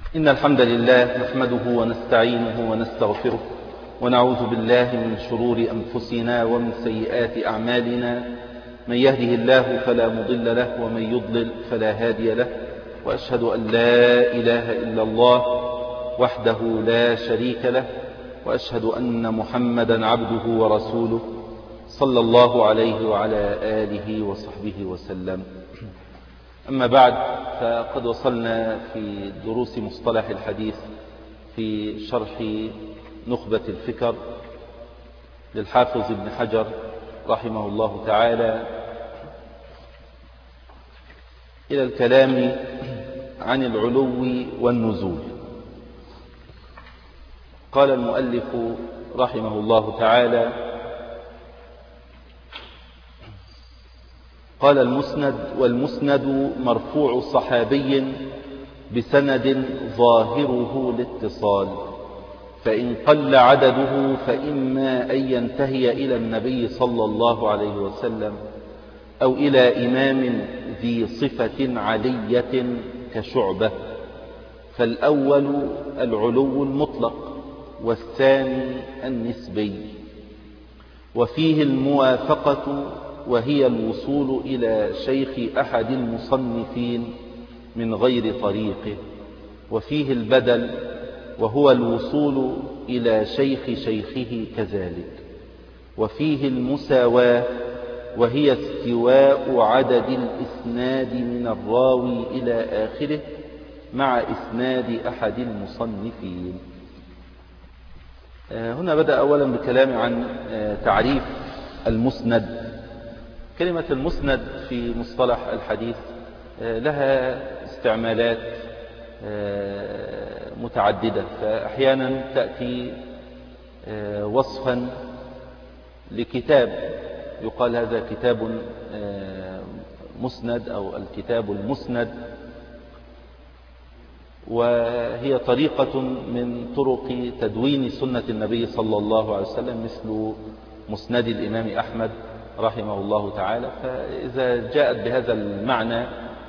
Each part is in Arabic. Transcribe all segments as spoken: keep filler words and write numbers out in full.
إن الحمد لله نحمده ونستعينه ونستغفره ونعوذ بالله من شرور أنفسنا ومن سيئات أعمالنا. من يهده الله فلا مضل له ومن يضلل فلا هادي له، وأشهد أن لا إله إلا الله وحده لا شريك له، وأشهد أن محمدا عبده ورسوله صلى الله عليه وعلى آله وصحبه وسلم. أما بعد، فقد وصلنا في دروس مصطلح الحديث في شرح نخبة الفكر للحافظ ابن حجر رحمه الله تعالى إلى الكلام عن العلو والنزول. قال المؤلف رحمه الله تعالى: قال المسند: والمسند مرفوع صحابي بسند ظاهره الاتصال، فإن قل عدده فإما أن ينتهي إلى النبي صلى الله عليه وسلم أو إلى إمام ذي صفة علية كشعبة، فالأول العلو المطلق والثاني النسبي، وفيه الموافقة وهي الوصول إلى شيخ أحد المصنفين من غير طريقه، وفيه البدل وهو الوصول إلى شيخ شيخه كذلك، وفيه المساواة وهي استواء عدد الإسناد من الراوي إلى آخره مع إسناد أحد المصنفين. هنا بدأ أولا بكلام عن تعريف المسند. كلمة المسند في مصطلح الحديث لها استعمالات متعددة، فأحيانا تأتي وصفا لكتاب، يقال هذا كتاب مسند أو الكتاب المسند، وهي طريقة من طرق تدوين سنة النبي صلى الله عليه وسلم، مثل مسند الإمام أحمد رحمه الله تعالى. فإذا جاءت بهذا المعنى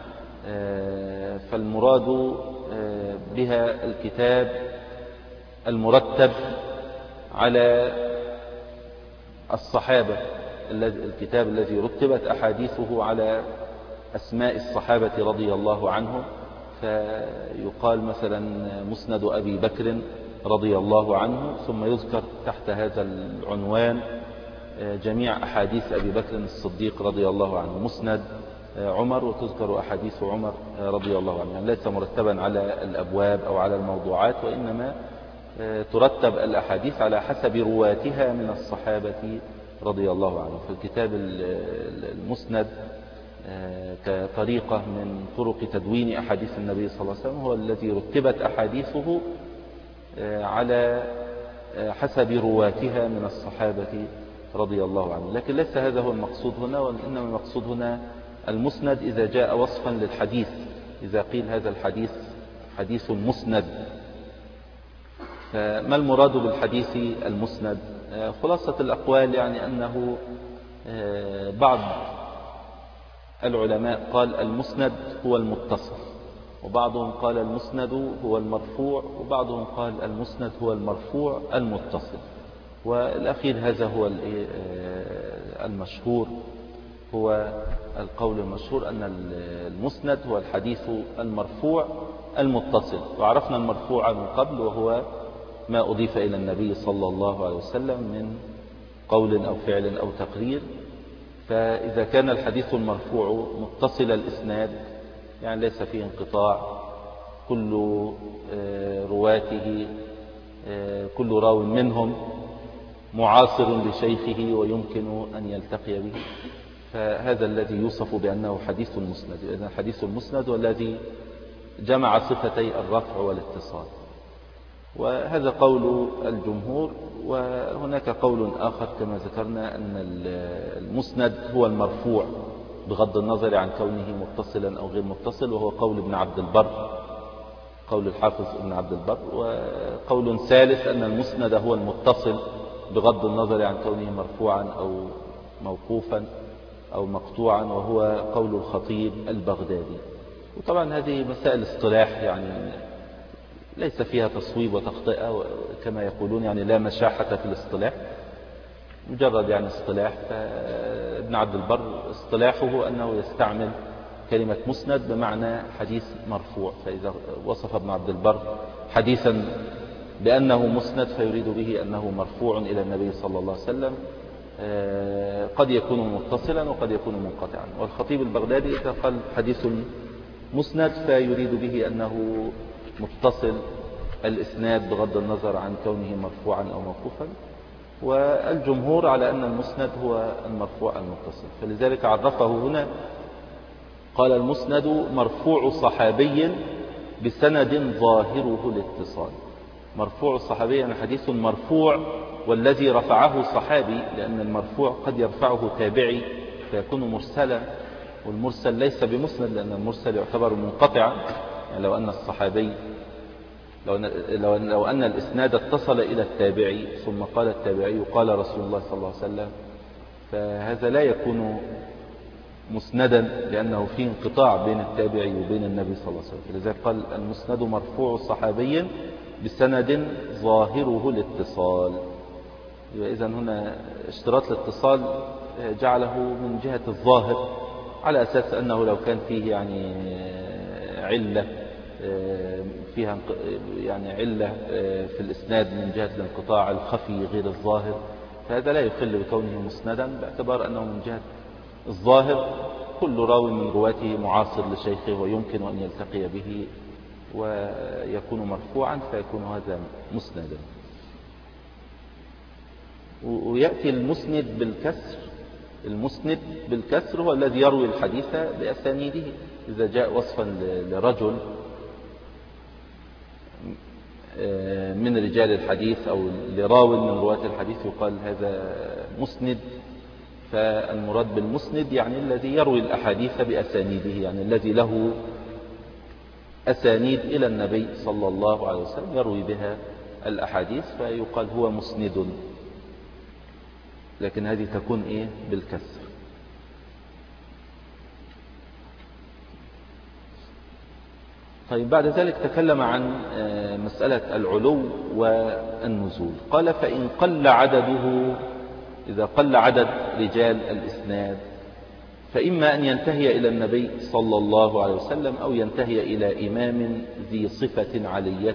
فالمراد بها الكتاب المرتب على الصحابة، الكتاب الذي رتبت أحاديثه على أسماء الصحابة رضي الله عنهم، فيقال مثلا مسند أبي بكر رضي الله عنه، ثم يذكر تحت هذا العنوان جميع أحاديث أبي بكر الصديق رضي الله عنه. مسند عمر وتذكر أحاديث عمر رضي الله عنه، يعني ليس مرتبا على الأبواب أو على الموضوعات، وإنما ترتب الأحاديث على حسب رواتها من الصحابة رضي الله عنه. فالكتاب المسند كطريقة من طرق تدوين أحاديث النبي صلى الله عليه وسلم هو الذي رتبت أحاديثه على حسب رواتها من الصحابة رضي الله عنه. لكن ليس هذا هو المقصود هنا، وإنما المقصود هنا المسند إذا جاء وصفا للحديث، إذا قيل هذا الحديث حديث مسند. فما المراد بالحديث المسند؟ خلاصة الأقوال يعني أنه بعض العلماء قال المسند هو المتصل، وبعضهم قال المسند هو المرفوع، وبعضهم قال المسند هو المرفوع المتصل. والأخير هذا هو المشهور، هو القول المشهور أن المسند هو الحديث المرفوع المتصل. وعرفنا المرفوع من قبل، وهو ما أضيف إلى النبي صلى الله عليه وسلم من قول أو فعل أو تقرير. فإذا كان الحديث المرفوع متصل الإسناد، يعني ليس فيه انقطاع، كل رواته كل راو منهم معاصر لشيخه ويمكن أن يلتقي به، فهذا الذي يوصف بأنه حديث مسند. إذن الحديث المسند هو الذي جمع صفتي الرفع والاتصال، وهذا قول الجمهور. وهناك قول آخر كما ذكرنا أن المسند هو المرفوع بغض النظر عن كونه متصلا أو غير متصل، وهو قول ابن عبد البر، قول الحافظ ابن عبد البر. وقول ثالث أن المسند هو المتصل بغض النظر عن كونه مرفوعا أو موقوفا أو مقطوعا، وهو قول الخطيب البغدادي. وطبعا هذه مسائل اصطلاح، يعني ليس فيها تصويب وتخطئة كما يقولون، يعني لا مشاحة في الاصطلاح، مجرد يعني اصطلاح. فابن عبد البر اصطلاحه أنه يستعمل كلمة مسند بمعنى حديث مرفوع. فإذا وصف ابن عبد البر حديثا بأنه مسند فيريد به أنه مرفوع إلى النبي صلى الله عليه وسلم، قد يكون متصلا وقد يكون منقطعا. والخطيب البغدادي إذا قال حديث مسند فيريد به أنه متصل الإسناد بغض النظر عن كونه مرفوعا أو موقوفا. والجمهور على أن المسند هو المرفوع المتصل، فلذلك عرفه هنا قال المسند مرفوع صحابي بسند ظاهره الاتصال. مرفوع الصحابي يعني حديث مرفوع والذي رفعه صحابي، لأن المرفوع قد يرفعه تابعي فيكون مرسلا، والمرسل ليس بمسند لأن المرسل يعتبر منقطعا. يعني لو أن الصحابي لو أن, لو أن, لو أن الإسناد اتصل إلى التابعي ثم قال التابعي قال رسول الله صلى الله عليه وسلم، فهذا لا يكون مسندا لأنه فيه انقطاع بين التابعي وبين النبي صلى الله عليه وسلم. لذلك قال المسند مرفوع صحابي بسند ظاهره الاتصال. إذا هنا اشتراط الاتصال جعله من جهة الظاهر، على أساس أنه لو كان فيه يعني علة فيها يعني علة في الإسناد من جهة الانقطاع الخفي غير الظاهر، فهذا لا يخل بكونه مسندا، باعتبار أنه من جهة الظاهر كل راوي من رواته معاصر لشيخه ويمكن أن يلتقي به ويكون مرفوعا فيكون هذا مسندا. ويأتي المسند بالكسر. المسند بالكسر هو الذي يروي الحديث بأسانيده. إذا جاء وصفا لرجل من رجال الحديث أو لراو من رواة الحديث يقال هذا مسند. فالمراد بالمسند يعني الذي يروي الأحاديث بأسانيده، يعني الذي له أسانيد إلى النبي صلى الله عليه وسلم يروي بها الأحاديث، فيقال هو مسند. لكن هذه تكون إيه بالكسر. طيب بعد ذلك تكلم عن مسألة العلو والنزول. قال فإن قل عدده، إذا قل عدد رجال الإسناد فإما أن ينتهي إلى النبي صلى الله عليه وسلم أو ينتهي إلى إمام ذي صفة علية.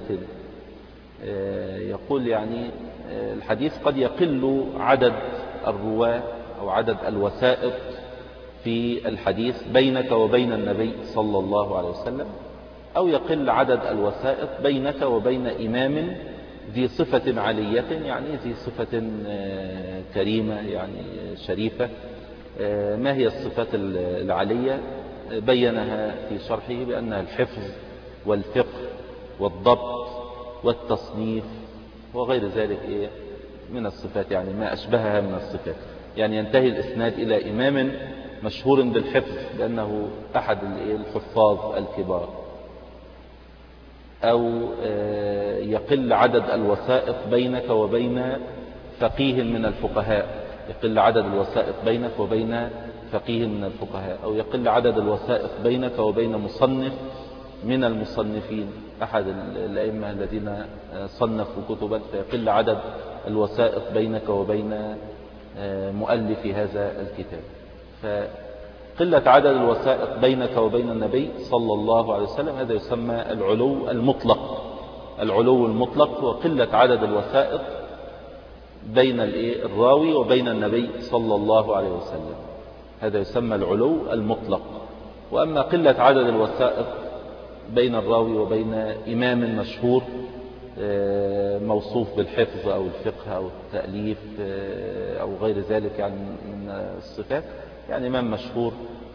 يقول يعني الحديث قد يقل عدد الرواة أو عدد الوسائط في الحديث بينك وبين النبي صلى الله عليه وسلم، أو يقل عدد الوسائط بينك وبين إمام ذي صفة علية، يعني ذي صفة كريمة يعني شريفة. ما هي الصفات العلية؟ بينها في شرحه بأنها الحفظ والفقه والضبط والتصنيف وغير ذلك إيه من الصفات، يعني ما أشبهها من الصفات. يعني ينتهي الإسناد إلى إمام مشهور بالحفظ لأنه أحد الحفاظ الكبار، أو يقل عدد الوسائط بينك وبين فقيه من الفقهاء، يقل عدد الوسائط بينك وبين فقيه من الفقهاء، أو يقل عدد الوسائط بينك وبين مصنف من المصنفين، أحد الأئمة الذين صنفوا كتبا، فيقل عدد الوسائط بينك وبين مؤلف هذا الكتاب. فقلة عدد الوسائط بينك وبين النبي صلى الله عليه وسلم هذا يسمى العلو المطلق. العلو المطلق هو قلة عدد الوسائط بين الراوي وبين النبي صلى الله عليه وسلم، هذا يسمى العلو المطلق. وأما قلة عدد الوسائط بين الراوي وبين إمام مشهور موصوف بالحفظ أو الفقه أو التأليف أو غير ذلك يعني من الصفات، يعني إمام مشهور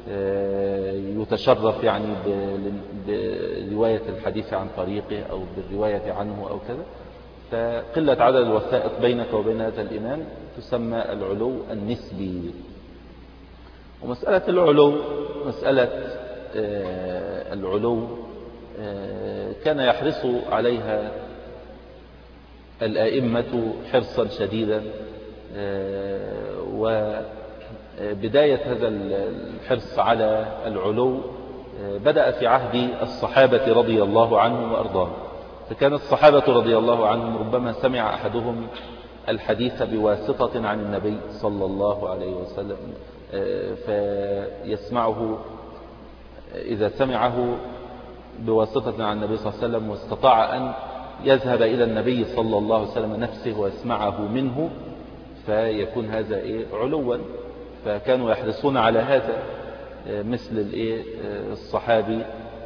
يتشرف يعني برواية الحديث عن طريقه أو بالرواية عنه أو كذا، فقلة عدد الوسائط بينك وبين هذا الإمام تسمى العلو النسبي. ومسألة العلو مسألة العلو كان يحرص عليها الأئمة حرصا شديدا، وبداية هذا الحرص على العلو بدأ في عهد الصحابة رضي الله عنهم وأرضاهم. فكان الصحابة رضي الله عنهم ربما سمع أحدهم الحديث بواسطة عن النبي صلى الله عليه وسلم، فيسمعه إذا سمعه بواسطة عن النبي صلى الله عليه وسلم واستطاع أن يذهب إلى النبي صلى الله عليه وسلم نفسه ويسمعه منه، فيكون هذا إيه علوا. فكانوا يحرصون على هذا، مثل الإيه الصحابي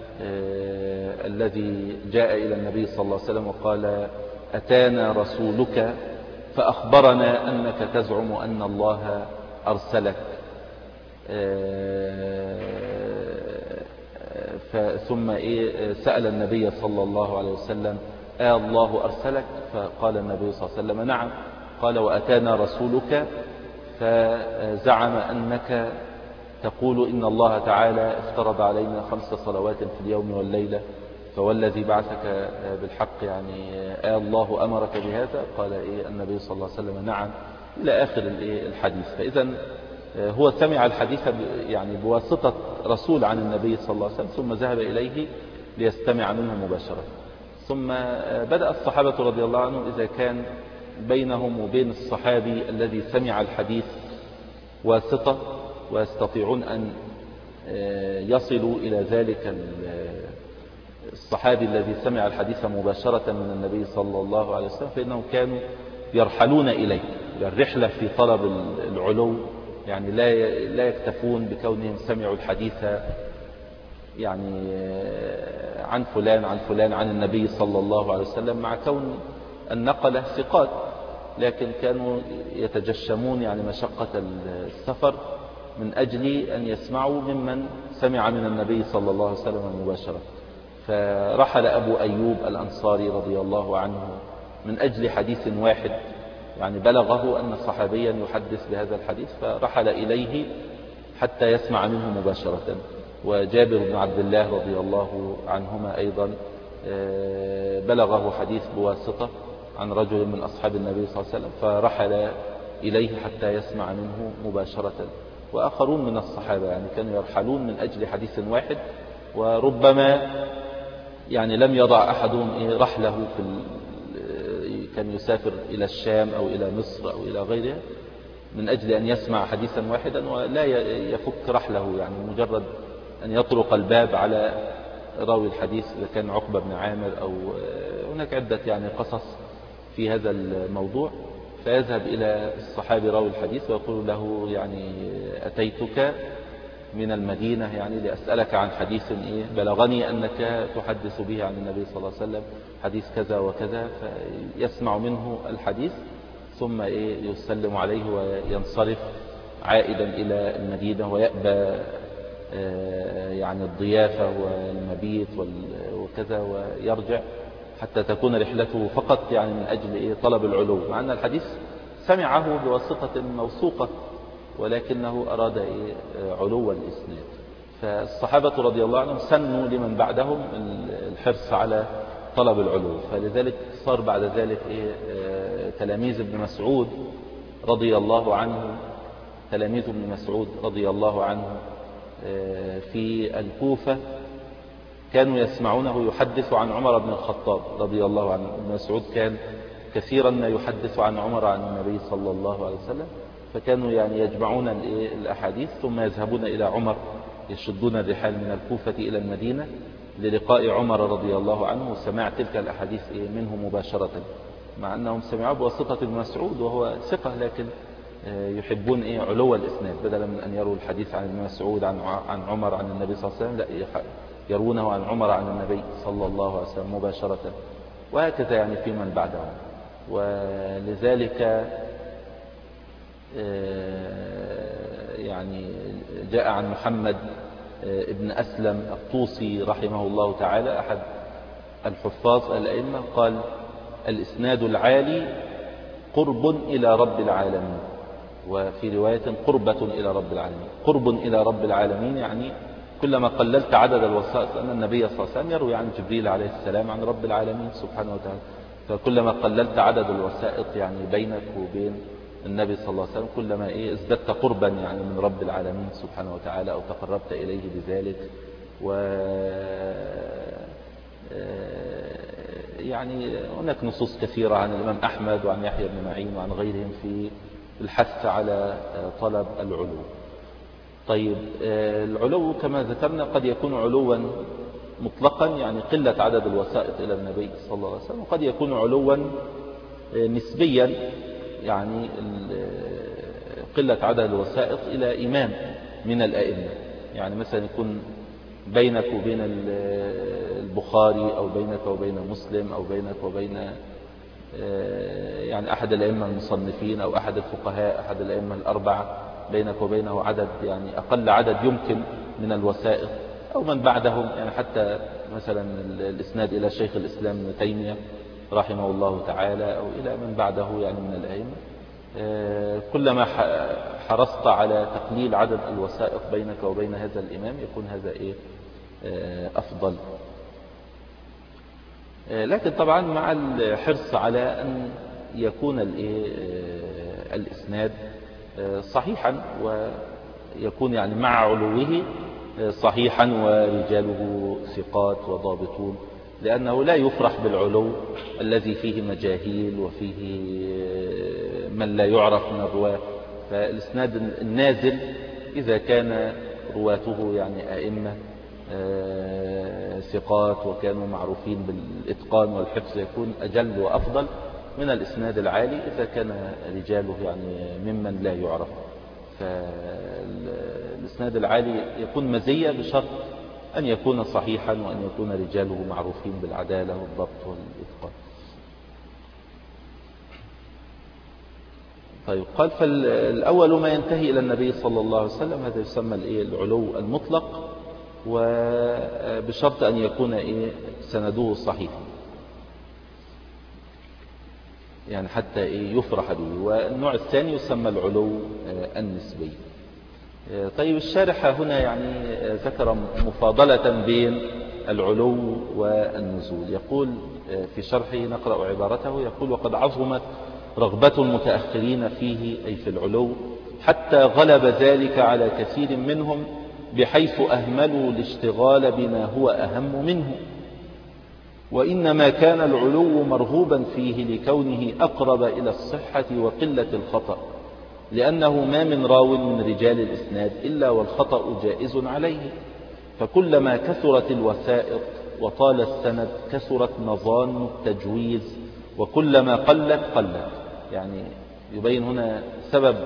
الذي جاء إلى النبي صلى الله عليه وسلم وقال: أتانا رسولك فأخبرنا أنك تزعم أن الله أرسلك، ثم إيه سأل النبي صلى الله عليه وسلم: آه الله أرسلك؟ فقال النبي صلى الله عليه وسلم: نعم. قال: وأتانا رسولك فزعم أنك تقول إن الله تعالى افترض علينا خمس صلوات في اليوم والليلة، فوالذي بعثك بالحق يعني آه الله أمرك بهذا؟ قال إيه النبي صلى الله عليه وسلم: نعم، إلى آخر الحديث. فإذا هو سمع الحديث يعني بواسطة رسول عن النبي صلى الله عليه وسلم، ثم ذهب إليه ليستمع منه مباشرة. ثم بدأ الصحابة رضي الله عنهم إذا كان بينهم وبين الصحابي الذي سمع الحديث واسطة ويستطيعون أن يصلوا إلى ذلك الصحابي الذي سمع الحديث مباشرة من النبي صلى الله عليه وسلم، فإنهم كانوا يرحلون إليه. الرحلة في طلب العلو، يعني لا لا يكتفون بكونهم سمعوا الحديث يعني عن فلان عن فلان عن النبي صلى الله عليه وسلم، مع كون النقلة ثقات، لكن كانوا يتجشمون يعني مشقة السفر من أجل أن يسمعوا ممن سمع من النبي صلى الله عليه وسلم مباشرة. فرحل أبو أيوب الأنصاري رضي الله عنه من أجل حديث واحد، يعني بلغه أن صحابيا يحدث بهذا الحديث، فرحل إليه حتى يسمع منه مباشرة. وجابر بن عبد الله رضي الله عنهما أيضا بلغه حديث بواسطة عن رجل من أصحاب النبي صلى الله عليه وسلم، فرحل إليه حتى يسمع منه مباشرة. وآخرون من الصحابة يعني كانوا يرحلون من أجل حديث واحد، وربما يعني لم يضع أحدهم رحله في كان يسافر إلى الشام أو إلى مصر أو إلى غيرها من أجل أن يسمع حديثا واحدا ولا يفك رحله، يعني مجرد أن يطرق الباب على راوي الحديث إذا كان عقبة بن عامر أو هناك عدة يعني قصص في هذا الموضوع، فيذهب إلى الصحابي راوي الحديث ويقول له يعني أتيتك من المدينة يعني لأسألك عن حديث إيه بلغني أنك تحدث به عن النبي صلى الله عليه وسلم، حديث كذا وكذا، فيسمع منه الحديث ثم إيه يسلم عليه وينصرف عائدا إلى المدينة، ويأبى يعني الضيافة والمبيت وكذا ويرجع حتى تكون رحلته فقط يعني من أجل إيه طلب العلو، مع أن الحديث سمعه بواسطة موثوقة ولكنه أراد إيه علو الإسناد. فالصحابة رضي الله عنهم سنوا لمن بعدهم الحرص على طلب العلو، فلذلك صار بعد ذلك إيه تلاميذ ابن مسعود رضي الله عنه تلاميذ ابن مسعود رضي الله عنه في الكوفة كانوا يسمعونه يحدث عن عمر بن الخطاب رضي الله عنه. ابن مسعود كان كثيرا ما يحدث عن عمر عن النبي صلى الله عليه وسلم، فكانوا يعني يجمعون الأحاديث ثم يذهبون إلى عمر، يشدون الرحال من الكوفة إلى المدينة للقاء عمر رضي الله عنه وسماع تلك الأحاديث منه مباشرة، مع أنهم سمعوا بواسطة ابن مسعود وهو ثقة، لكن يحبون إيه علو الإسناد، بدلا من أن يروا الحديث عن ابن مسعود عن عن عمر عن النبي صلى الله عليه وسلم، لا يرونه عن عمر عن النبي صلى الله عليه وسلم مباشرة، وهكذا يعني في من بعدهم. ولذلك يعني جاء عن محمد ابن أسلم الطوسي رحمه الله تعالى أحد الحفاظ الأئمة قال: الإسناد العالي قرب إلى رب العالمين، وفي رواية قربة إلى رب العالمين. قرب إلى رب العالمين يعني كلما قللت عدد الوسائط، لأن النبي صلى الله عليه وسلم يروي عن جبريل عليه السلام عن رب العالمين سبحانه وتعالى، فكلما قللت عدد الوسائط يعني بينك وبين النبي صلى الله عليه وسلم كلما إيه ازددت قربا يعني من رب العالمين سبحانه وتعالى، أو تقربت إليه بذلك. و يعني هناك نصوص كثيرة عن الإمام أحمد وعن يحيى بن معين وعن غيرهم في الحث على طلب العلو. طيب العلو كما ذكرنا قد يكون علوا مطلقا، يعني قلة عدد الوسائط إلى النبي صلى الله عليه وسلم، وقد يكون علوا نسبيا، يعني قلة عدد الوسائط إلى إمام من الأئمة. يعني مثلا يكون بينك وبين البخاري أو بينك وبين مسلم أو بينك وبين يعني أحد الأئمة المصنفين أو أحد الفقهاء أحد الأئمة الأربعة، بينك وبينه عدد يعني أقل عدد يمكن من الوسائط، أو من بعدهم، يعني حتى مثلا الإسناد إلى شيخ الإسلام ابن تيمية رحمه الله تعالى أو إلى من بعده يعني من الأئمة. كلما حرصت على تقليل عدد الوسائط بينك وبين هذا الإمام يكون هذا إيه أفضل. لكن طبعا مع الحرص على أن يكون الإسناد صحيحا، ويكون يعني مع علوه صحيحا ورجاله ثقات وضابطون، لأنه لا يفرح بالعلو الذي فيه مجاهيل وفيه من لا يعرف من الرواة. فالإسناد النازل إذا كان رواته يعني أئمة ثقات وكانوا معروفين بالإتقان والحفظ يكون أجل وأفضل من الإسناد العالي إذا كان رجاله يعني ممن لا يعرف. فالإسناد العالي يكون مزية بشرط أن يكون صحيحا وأن يكون رجاله معروفين بالعدالة والضبط والإتقان. طيب قال فالأول ما ينتهي إلى النبي صلى الله عليه وسلم هذا يسمى العلو المطلق، وبشرط أن يكون إيه سنده صحيح، يعني حتى إيه يفرح به. والنوع الثاني يسمى العلو النسبي. طيب الشارح هنا يعني ذكر مفاضلة بين العلو والنزول. يقول في شرحه نقرأ عبارته، يقول وقد عظمت رغبة المتأخرين فيه أي في العلو حتى غلب ذلك على كثير منهم بحيث أهملوا الاشتغال بما هو أهم منه، وإنما كان العلو مرغوبا فيه لكونه أقرب إلى الصحة وقلة الخطأ، لأنه ما من راو من رجال الإسناد إلا والخطأ جائز عليه، فكلما كثرت الوسائط وطال السند كثرت مظان التجويز، وكلما قلت قلت. يعني يبين هنا سبب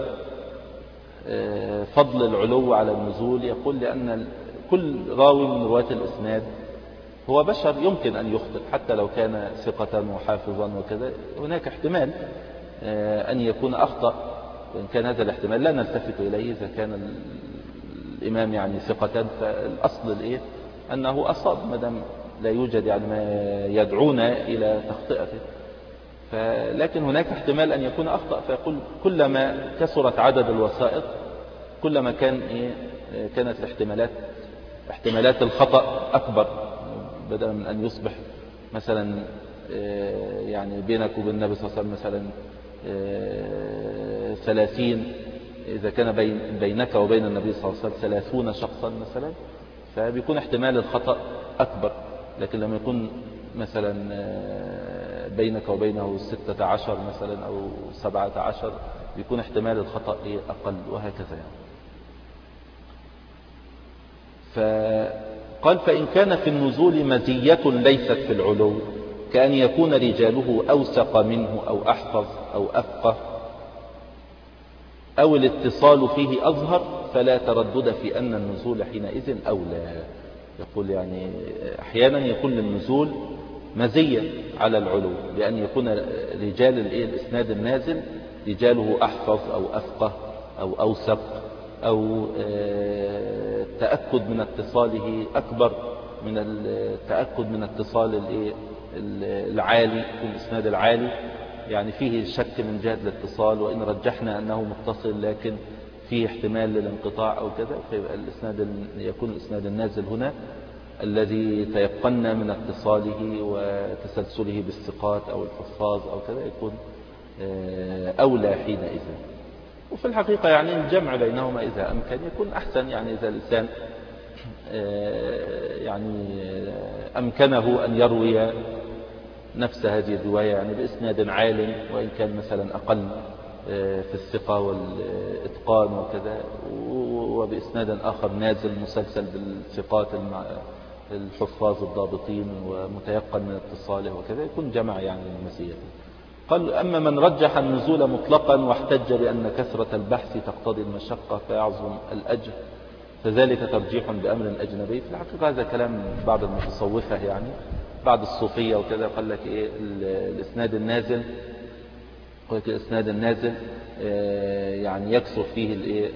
فضل العلو على النزول. يقول لأن كل راوي من رواة الإسناد هو بشر يمكن أن يخطئ حتى لو كان ثقة وحافظا وكذا، هناك احتمال أن يكون أخطأ، وإن كان هذا الاحتمال لا نلتفت إليه. إذا كان الإمام يعني ثقة فالأصل الإيه أنه أصاب، ما دام لا يوجد يعني ما يدعونا إلى تخطئته. لكن هناك احتمال أن يكون أخطأ، فيقول كلما كثرت عدد الوسائط كلما كان إيه كانت الاحتمالات احتمالات الخطأ أكبر، بدلا من أن يصبح مثلا يعني بينك وبين النبي صلى الله عليه وسلم مثلا ثلاثين، إذا كان بين بينك وبين النبي صلى الله عليه وسلم ثلاثون شخصا مثلا، فبيكون احتمال الخطأ أكبر. لكن لما يكون مثلا بينك وبينه ستة عشر مثلا أو سبعة عشر بيكون احتمال الخطأ أقل، وهكذا يعني. فقال فإن كان في النزول مزية ليست في العلو، كأن يكون رجاله أوثق منه أو أحفظ أو أفقه أو الاتصال فيه أظهر، فلا تردد في أن النزول حينئذ أولى. يقول يعني أحيانا يكون للنزول مزية على العلو، بأن يكون رجال الإسناد النازل رجاله أحفظ أو أفقه أو أوثق أو التأكد من اتصاله أكبر من التأكد من اتصال العالي في الإسناد العالي، يعني فيه شك من جهة الاتصال، وإن رجحنا أنه متصل لكن فيه احتمال للانقطاع أو كذا، فيبقى الإسناد يكون الإسناد النازل هنا الذي تيقنا من اتصاله وتسلسله بالثقات أو الحفاظ أو كذا يكون أولى حينئذ. وفي الحقيقة يعني الجمع بينهما إذا أمكن يكون أحسن، يعني إذا الإنسان يعني أمكنه أن يروي نفس هذه الرواية يعني بإسناد عال، وإن كان مثلا أقل في الثقة والإتقان وكذا، وبإسناد آخر نازل مسلسل بالثقات الحفاظ الضابطين ومتيقن من اتصاله وكذا، يكون جمع يعني المزية. قال: أما من رجح النزول مطلقا واحتج بأن كثرة البحث تقتضي المشقة فيعظم الأجر، فذلك ترجيح بأمر أجنبي. في الحقيقة هذا كلام بعض المتصوفة يعني، بعض الصوفية وكذا، قال لك إيه الإسناد النازل، قال لك الإسناد النازل يعني يكثر فيه الإيه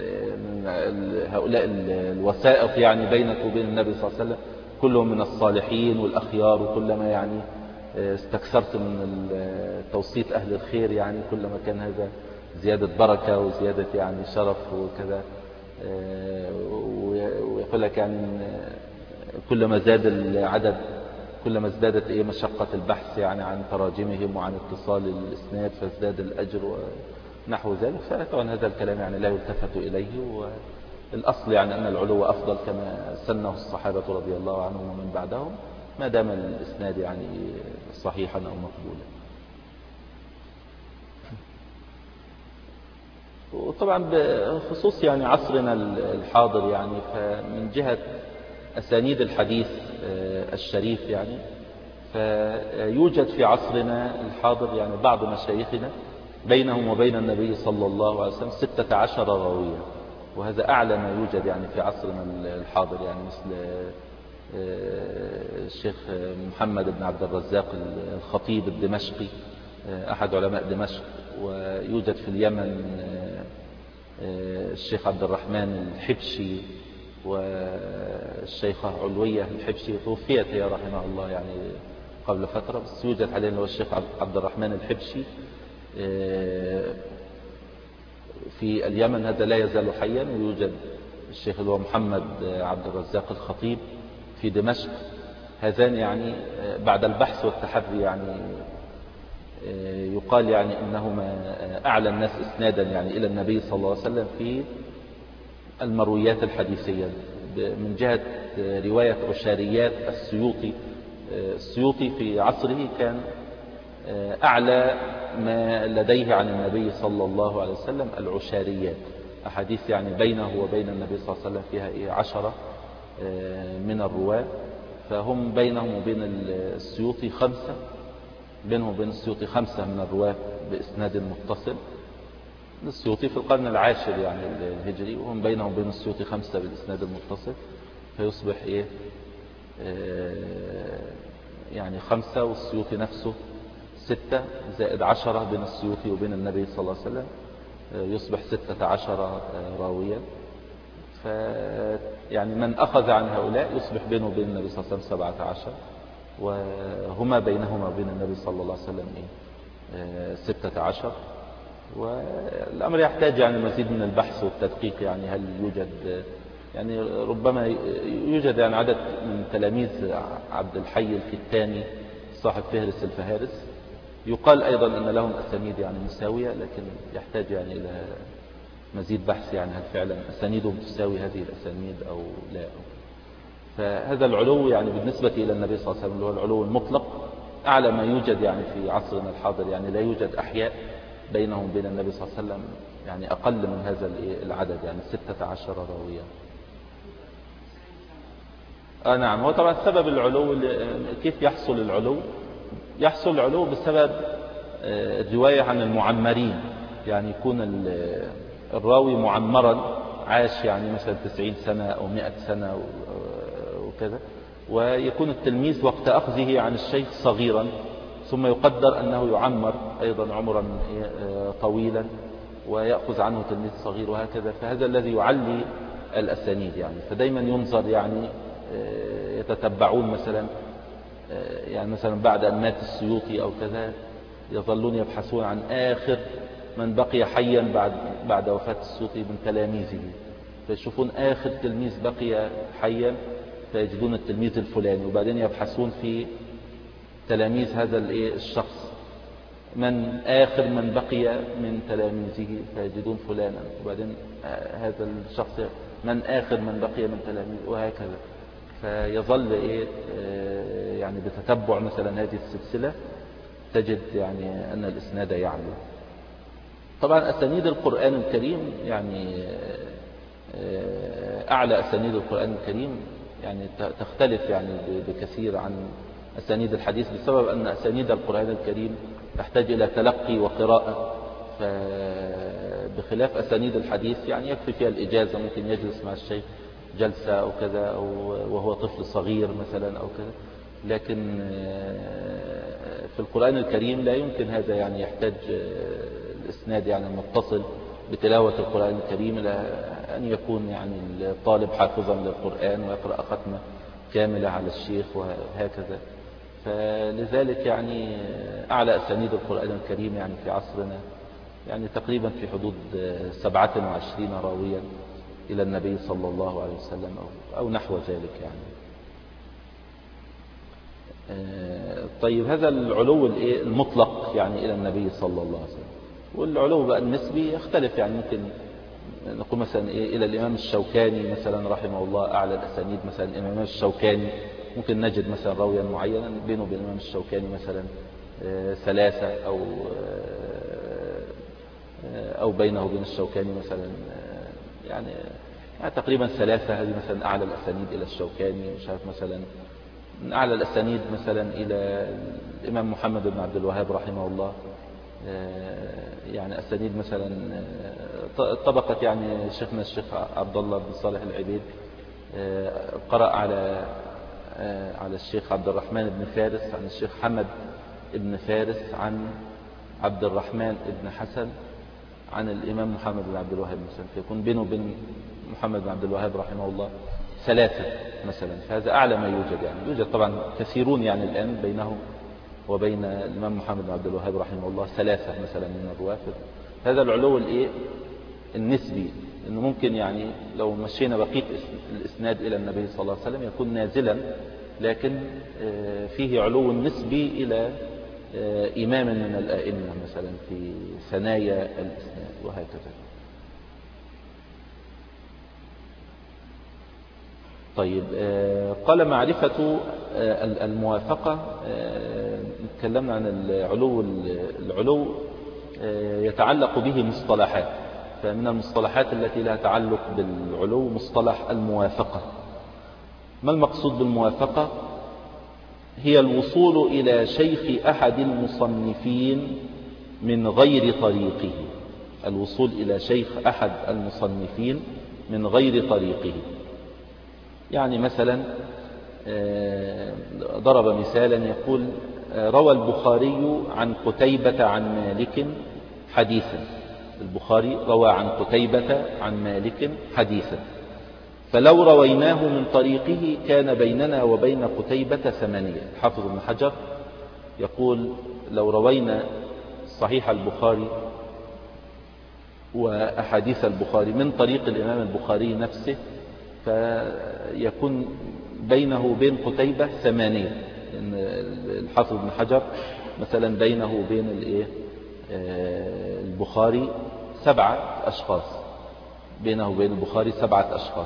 هؤلاء الوسائط يعني بينك وبين النبي صلى الله عليه وسلم، كلهم من الصالحين والأخيار، وكلما يعني استكثرت من توسيط أهل الخير يعني كلما كان هذا زيادة بركة وزيادة يعني شرف وكذا. ويقول لك يعني كلما زاد العدد كلما ازدادت ايه مشقة البحث يعني عن تراجمهم وعن اتصال الاسناد، فازداد الأجر ونحو ذلك. فطبعا هذا الكلام يعني لا يلتفت إليه، والأصل يعني أن العلو أفضل كما سنه الصحابة رضي الله عنهم ومن بعدهم، ما دام الإسناد يعني صحيحا أو مقبولا. وطبعا بخصوص يعني عصرنا الحاضر يعني، فمن جهة أسانيد الحديث الشريف يعني، فيوجد في عصرنا الحاضر يعني بعض مشايخنا بينهم وبين النبي صلى الله عليه وسلم ستة عشر راوية، وهذا أعلى ما يوجد يعني في عصرنا الحاضر يعني، مثل الشيخ محمد بن عبد الرزاق الخطيب الدمشقي أحد علماء دمشق، ويوجد في اليمن الشيخ عبد الرحمن الحبشي، والشيخة علوية الحبشي توفيت هي رحمه الله يعني قبل فترة، بس يوجد حاليا هو الشيخ عبد الرحمن الحبشي في اليمن، هذا لا يزال حيا. ويوجد الشيخ اللي هو محمد عبد الرزاق الخطيب في دمشق، هذان يعني بعد البحث والتحري يعني يقال يعني إنهما أعلى الناس إسنادا يعني إلى النبي صلى الله عليه وسلم في المرويات الحديثية، من جهة رواية عشاريات السيوطي. السيوطي في عصره كان أعلى ما لديه عن النبي صلى الله عليه وسلم العشاريات، أحاديث يعني بينه وبين النبي صلى الله عليه وسلم فيها إيه عشرة من الرواة، فهم بينهم وبين السيوطي خمسة، بينهم وبين السيوطي خمسة من الرواة بإسناد متصل. السيوطي في القرن العاشر يعني الهجري، وهم بينهم وبين السيوطي خمسة بالإسناد المتصل، فيصبح إيه يعني خمسة، والسيوطي نفسه ستة زائد عشرة بين السيوطي وبين النبي صلى الله عليه وسلم، يصبح ستة عشر راويا. ف يعني من أخذ عن هؤلاء يصبح بينه وبين النبي صلى الله عليه وسلم سبعة عشر، وهما بينهما وبين النبي صلى الله عليه وسلم إيه ستة عشر. والأمر يحتاج يعني مزيد من البحث والتدقيق، يعني هل يوجد يعني ربما يوجد يعني عدد من تلاميذ عبد الحي الختاني صاحب فهرس الفهارس، يقال أيضا أن لهم أسانيد يعني مساوية، لكن يحتاج يعني إلى مزيد بحث يعني هل فعلا أسانيدهم تساوي هذه الأسانيد أو لا. فهذا العلو يعني بالنسبة إلى النبي صلى الله عليه وسلم اللي هو العلو المطلق أعلى ما يوجد يعني في عصرنا الحاضر، يعني لا يوجد أحياء بينهم وبين النبي صلى الله عليه وسلم يعني أقل من هذا العدد يعني ستة عشر راوية. آه نعم. هو طبعا سبب العلو كيف يحصل العلو؟ يحصل العلو بسبب الرواية عن المعمرين، يعني يكون الراوي معمرا عاش يعني مثلا تسعين سنة أو مئة سنة وكذا، ويكون التلميذ وقت أخذه عن الشيخ صغيرا، ثم يقدر أنه يعمر أيضا عمرا طويلا ويأخذ عنه تلميذ صغير وهكذا. فهذا الذي يعلي الأسانيد يعني، فدايما ينظر يعني يتتبعون مثلا يعني مثلا بعد أن مات السيوطي أو كذا يظلون يبحثون عن آخر من بقي حيا بعد بعد وفاة السيوطي من تلاميذه، فيشوفون آخر تلميذ بقي حيا فيجدون التلميذ الفلاني، وبعدين يبحثون في تلاميذ هذا الشخص من آخر من بقي من تلاميذه فيجدون فلانا، وبعدين هذا الشخص من آخر من بقي من تلاميذه وهكذا. فيظل إيه يعني بتتبع مثلا هذه السلسلة تجد يعني أن الإسناد يعلو. طبعا أسانيد القرآن الكريم يعني أعلى أسانيد القرآن الكريم يعني تختلف يعني بكثير عن أسانيد الحديث، بسبب أن أسانيد القرآن الكريم تحتاج إلى تلقي وقراءة، بخلاف أسانيد الحديث يعني يكفي فيها الإجازة، ممكن يجلس مع الشيخ جلسة أو كذا، أو وهو طفل صغير مثلا أو كذا. لكن في القرآن الكريم لا يمكن هذا، يعني يحتاج الإسناد يعني المتصل بتلاوة القرآن الكريم إلى أن يكون يعني الطالب حافظا للقرآن ويقرأ ختمة كاملة على الشيخ وهكذا. فلذلك يعني أعلى أسانيد القرآن الكريم يعني في عصرنا يعني تقريبا في حدود سبعة وعشرين راويا إلى النبي صلى الله عليه وسلم أو, أو نحو ذلك يعني. طيب هذا العلو المطلق يعني إلى النبي صلى الله عليه وسلم. والعلو بقى النسبي يختلف، يعني ممكن نقول مثلا إيه إلى الإمام الشوكاني مثلا رحمه الله أعلى الأسانيد، مثلا الإمام الشوكاني ممكن نجد مثلا راويا معينا بينه وبين الإمام الشوكاني مثلا ثلاثة أو أو بينه وبين الشوكاني مثلا يعني, يعني تقريبا ثلاثة. هذه مثلا أعلى الأسانيد إلى الشوكاني. مش عارف مثلا من أعلى الأسانيد مثلا إلى الإمام محمد بن عبد الوهاب رحمه الله، يعني أسانيد مثلا طبقة يعني شيخنا الشيخ عبد الله بن صالح العبيد قرأ على على الشيخ عبد الرحمن بن فارس عن الشيخ حمد بن فارس عن عبد الرحمن بن حسن عن الإمام محمد بن عبد الوهاب مثلا، فيكون بينه وبين محمد بن عبد الوهاب رحمه الله ثلاثة مثلا. فهذا أعلى ما يوجد. يعني يوجد طبعا كثيرون يعني الآن بينه وبين الإمام محمد بن عبد الوهاب رحمه الله ثلاثة مثلا من الروافد. هذا العلو الإيه النسبي، إنه ممكن يعني لو مشينا بقية الإسناد إلى النبي صلى الله عليه وسلم يكون نازلا، لكن فيه علو نسبي إلى إمام من الآئمة مثلا في ثنايا الإسناد وهكذا. طيب قال معرفة الموافقة. تكلمنا عن العلو. العلو يتعلق به مصطلحات، فمن المصطلحات التي لها تعلق بالعلو مصطلح الموافقة. ما المقصود بالموافقة؟ هي الوصول إلى شيخ أحد المصنفين من غير طريقه. الوصول إلى شيخ أحد المصنفين من غير طريقه. يعني مثلا ضرب مثالا يقول روى البخاري عن قتيبة عن مالك حديثا. البخاري روى عن قتيبة عن مالك حديثا، فلو رويناه من طريقه كان بيننا وبين قتيبة ثمانية. حافظ ابن حجر يقول لو روينا صحيح البخاري وأحاديث البخاري من طريق الإمام البخاري نفسه فيكون بينه وبين قتيبة ثمانية. لأن الحافظ ابن حجر مثلا بينه وبين الإيه البخاري سبعة أشخاص، بينه وبين البخاري سبعة أشخاص،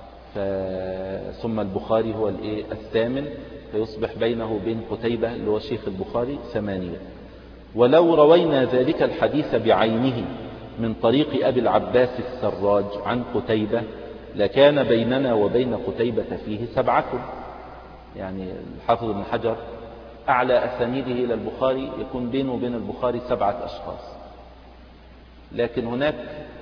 ثم البخاري هو الإيه الثامن، فيصبح بينه وبين قتيبة اللي هو شيخ البخاري ثمانية. ولو روينا ذلك الحديث بعينه من طريق أبي العباس السراج عن قتيبة لكان بيننا وبين قتيبة فيه سبعة. يعني الحافظ ابن حجر أعلى أسانيده إلى البخاري يكون بينه وبين البخاري سبعة أشخاص، لكن هناك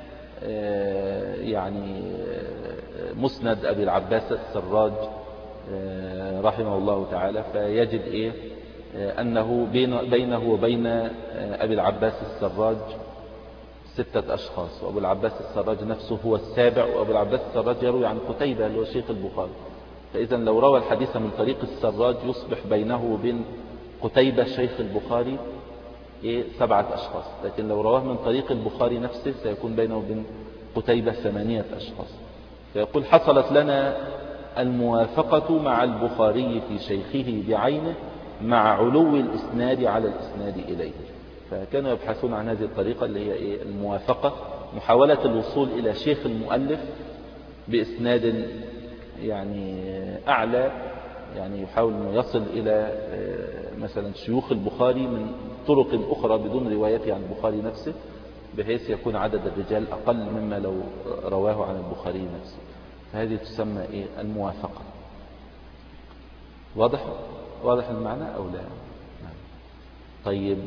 يعني مسند أبي العباس السراج رحمه الله تعالى، فيجد إيه أنه بينه وبين أبي العباس السراج ستة أشخاص، وأبو العباس السراج نفسه هو السابع، وأبو العباس السراج يروي عن قتيبة اللي هو شيخ البخاري. فإذا لو روى الحديث من طريق السراج يصبح بينه وبين قتيبة شيخ البخاري إيه سبعة أشخاص، لكن لو رواه من طريق البخاري نفسه سيكون بينه وبين قتيبة ثمانية أشخاص. فيقول حصلت لنا الموافقة مع البخاري في شيخه بعينه مع علو الإسناد على الإسناد إليه. فكانوا يبحثون عن هذه الطريقة اللي هي إيه الموافقة، محاولة الوصول إلى شيخ المؤلف بإسناد يعني أعلى، يعني يحاول أنه يصل إلى مثلا شيوخ البخاري من طرق أخرى بدون روايته عن البخاري نفسه، بحيث يكون عدد الرجال أقل مما لو رواه عن البخاري نفسه. فهذه تسمى إيه؟ الموافقة. واضح واضح المعنى أو لا؟ طيب،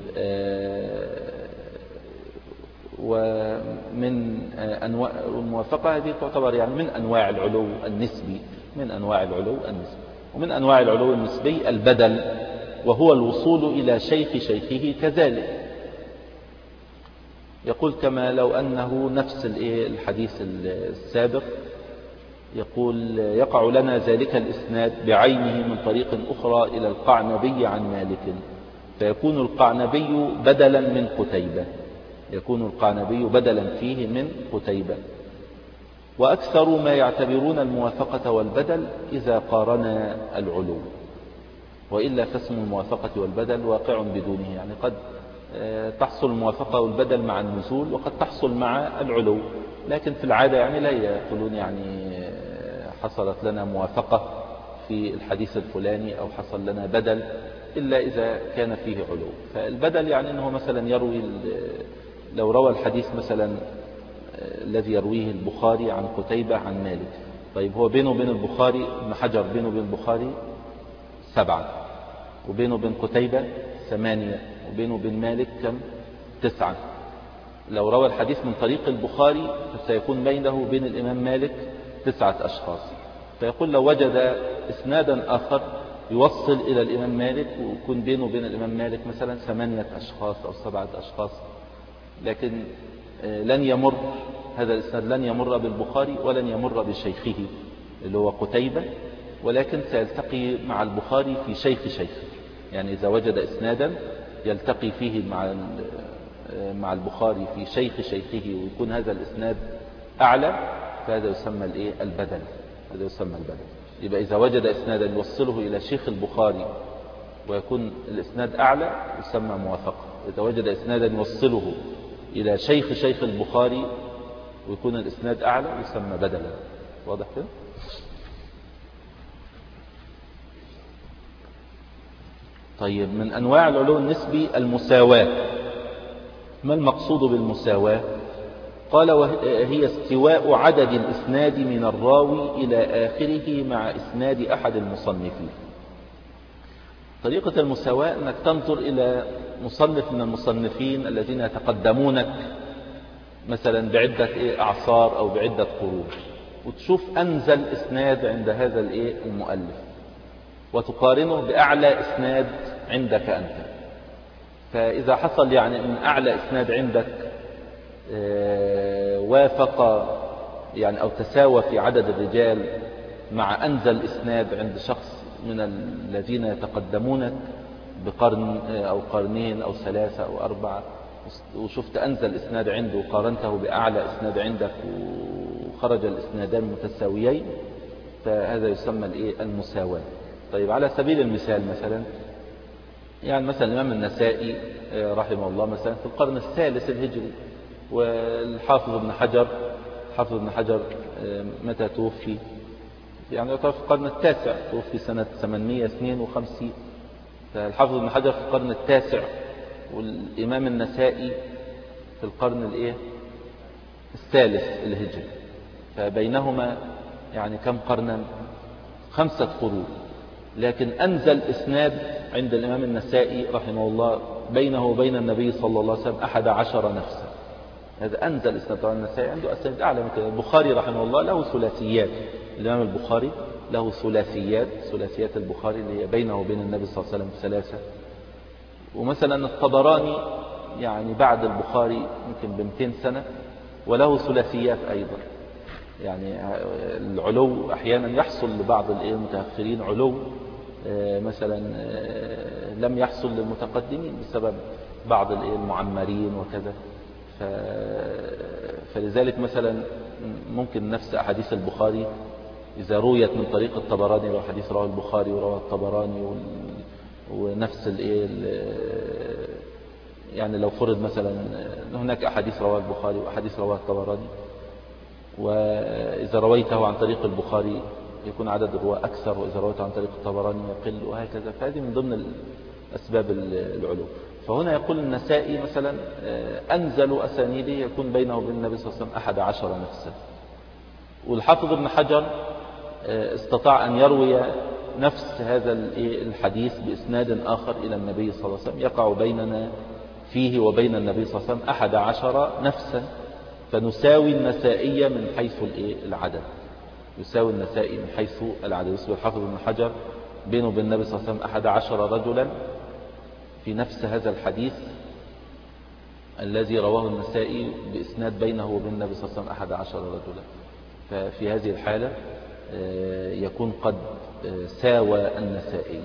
ومن أنواع الموافقة هذه تعتبر يعني من أنواع العلو النسبي، من أنواع العلو النسبي. ومن أنواع العلو النسبي البدل، وهو الوصول إلى شيخ شيخه كذلك. يقول كما لو أنه نفس الحديث السابق، يقول يقع لنا ذلك الإسناد بعينه من طريق أخرى إلى القعنبي عن مالك، فيكون القعنبي بدلا من قتيبة، يكون القعنبي بدلا فيه من قتيبة. وأكثر ما يعتبرون الموافقة والبدل إذا قارنا العلو، وإلا فاسم الموافقة والبدل واقع بدونه. يعني قد تحصل الموافقة والبدل مع النزول، وقد تحصل مع العلو، لكن في العادة يعني لا يقولون يعني حصلت لنا موافقة في الحديث الفلاني أو حصل لنا بدل إلا إذا كان فيه علو. فالبدل يعني أنه مثلا يروي، لو روى الحديث مثلا الذي يرويه البخاري عن قتيبة عن مالك، طيب هو بينه وبين البخاري ابن حجر بينه وبين البخاري سبعة، وبينه وبين قتيبة ثمانية، وبينه وبين مالك كم؟ تسعة. لو روى الحديث من طريق البخاري فسيكون بينه وبين الإمام مالك تسعة أشخاص. فيقول لو وجد إسنادا آخر يوصل إلى الإمام مالك ويكون بينه وبين الإمام مالك مثلا ثمانية أشخاص أو سبعة أشخاص، لكن لن يمر هذا الإسناد لن يمر بالبخاري ولن يمر بشيخه اللي هو قتيبة، ولكن سيلتقي مع البخاري في شيخ شيخه. يعني إذا وجد إسنادا يلتقي فيه مع مع البخاري في شيخ شيخه ويكون هذا الإسناد أعلى، فهذا يسمى الإيه؟ البدل. هذا يسمى البدل. يبقى إذا وجد إسنادا يوصله إلى شيخ البخاري ويكون الإسناد أعلى يسمى موافقة. إذا وجد إسنادا يوصله إلى شيخ شيخ البخاري ويكون الإسناد أعلى يسمى بدلا. واضح كده؟ طيب، من أنواع العلو النسبي المساواة. ما المقصود بالمساواة؟ قال وهي استواء عدد الإسناد من الراوي إلى آخره مع إسناد أحد المصنفين. طريقة المساواة أنك تنظر إلى مصنف من المصنفين الذين يتقدمونك مثلا بعدة أعصار أو بعدة قرون، وتشوف أنزل إسناد عند هذا المؤلف وتقارنه بأعلى إسناد عندك أنت. فإذا حصل يعني أن أعلى إسناد عندك وافق يعني أو تساوى في عدد الرجال مع أنزل إسناد عند شخص من الذين يتقدمونك بقرن أو قرنين أو ثلاثة أو أربعة، وشفت أنزل إسناد عنده وقارنته بأعلى إسناد عندك وخرج الإسنادان متساويين، فهذا يسمى الإيه؟ المساواة. طيب، على سبيل المثال مثلا يعني مثلا الإمام النسائي رحمه الله مثلا في القرن الثالث الهجري، والحافظ ابن حجر حافظ ابن حجر متى توفي؟ يعني في القرن التاسع، توفي سنة ثمانمائة واثنين وخمسين. فالحافظ ابن حجر في القرن التاسع، والإمام النسائي في القرن الايه الثالث الهجري، فبينهما يعني كم قرنا؟ خمسة قرون. لكن أنزل إسناد عند الإمام النسائي رحمه الله بينه وبين النبي صلى الله عليه وسلم أحد عشر نفسا. هذا أنزل إسناد. طبعا النسائي عنده أسناد أعلى من كده. البخاري رحمه الله له ثلاثيات، الإمام البخاري له ثلاثيات، ثلاثيات البخاري اللي هي بينه وبين النبي صلى الله عليه وسلم ثلاثة. ومثلا الطبراني يعني بعد البخاري يمكن بمئتين سنة وله ثلاثيات أيضا. يعني العلو أحيانا يحصل لبعض المتأخرين علو مثلا لم يحصل للمتقدمين بسبب بعض المعمرين وكذا. فلذلك مثلا ممكن نفس أحاديث البخاري إذا رويت من طريق الطبراني، لو حديث رواه البخاري ورواه الطبراني ونفس الايه يعني لو فرض مثلا هناك أحاديث رواه البخاري وأحاديث رواه الطبراني، وإذا رويته عن طريق البخاري يكون عدد الرواة أكثر، وإذا رويت عن طريق الطبراني يقل، وهكذا. فهذه من ضمن أسباب العلو. فهنا يقول النسائي مثلا أنزل أسانيده يكون بينه وبين النبي صلى الله عليه وسلم أحد عشر نفسا. والحافظ ابن حجر استطاع أن يروي نفس هذا الحديث بإسناد آخر إلى النبي صلى الله عليه وسلم يقع بيننا فيه وبين النبي صلى الله عليه وسلم أحد عشر نفسا، فنساوي النسائية من حيث العدد، يساوي النسائي من حيث العدد. يسوي الحافظ ابن حجر بينه وبين النبي صلى الله عليه وسلم أحد عشر رجلا في نفس هذا الحديث الذي رواه النسائي بإسناد بينه وبين النبي صلى الله عليه وسلم أحد عشر رجلا. ففي هذه الحالة يكون قد ساوى النسائي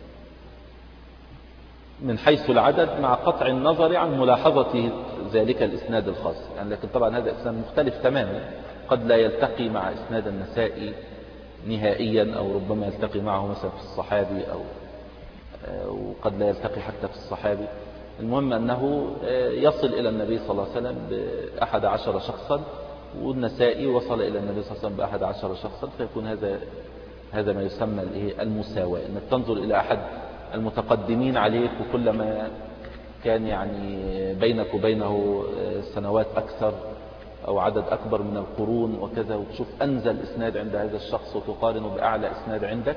من حيث العدد، مع قطع النظر عن ملاحظة ذلك الإسناد الخاص يعني. لكن طبعا هذا إسناد مختلف تماما، قد لا يلتقي مع إسناد النسائي نهائيا، أو ربما يلتقي معه مثلا في الصحابي، أو وقد لا يلتقي حتى في الصحابي. المهم أنه يصل إلى النبي صلى الله عليه وسلم بأحد عشر شخصا، والنسائي وصل إلى النبي صلى الله عليه وسلم بأحد عشر شخصا، فيكون هذا هذا ما يسمى المساواة، أنك تنظر إلى أحد المتقدمين عليك، وكلما كان يعني بينك وبينه سنوات أكثر أو عدد أكبر من القرون وكذا، وتشوف أنزل إسناد عند هذا الشخص وتقارنه بأعلى إسناد عندك،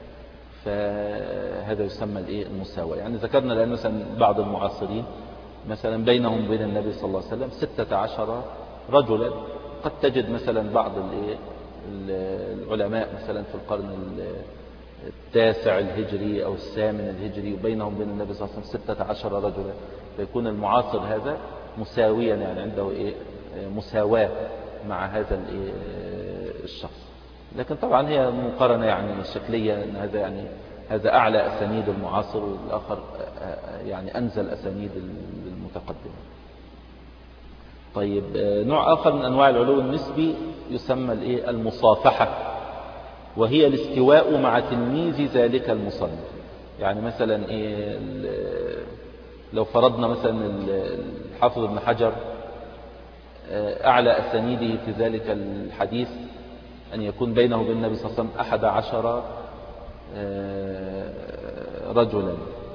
فهذا يسمى المساواة. يعني ذكرنا لأن مثلا بعض المعاصرين مثلا بينهم بين النبي صلى الله عليه وسلم ستة عشر رجلا. قد تجد مثلا بعض العلماء مثلا في القرن التاسع الهجري أو الثامن الهجري وبينهم بين النبي صلى الله عليه وسلم ستة عشر رجلا، فيكون المعاصر هذا مساويا، يعني عنده إيه مساواة مع هذا الشخص. لكن طبعا هي مقارنة يعني شكلية، أن هذا يعني هذا أعلى أسانيد المعاصر، والآخر يعني أنزل أسانيد المتقدم. طيب، نوع آخر من أنواع العلو النسبي يسمى المصافحة، وهي الاستواء مع تلميذ ذلك المصنف. يعني مثلا إيه، لو فرضنا مثلا الحافظ ابن حجر أعلى أسانيده في ذلك الحديث أن يكون بينه وبين النبي صلى الله عليه وسلم أحد عشر رجلا،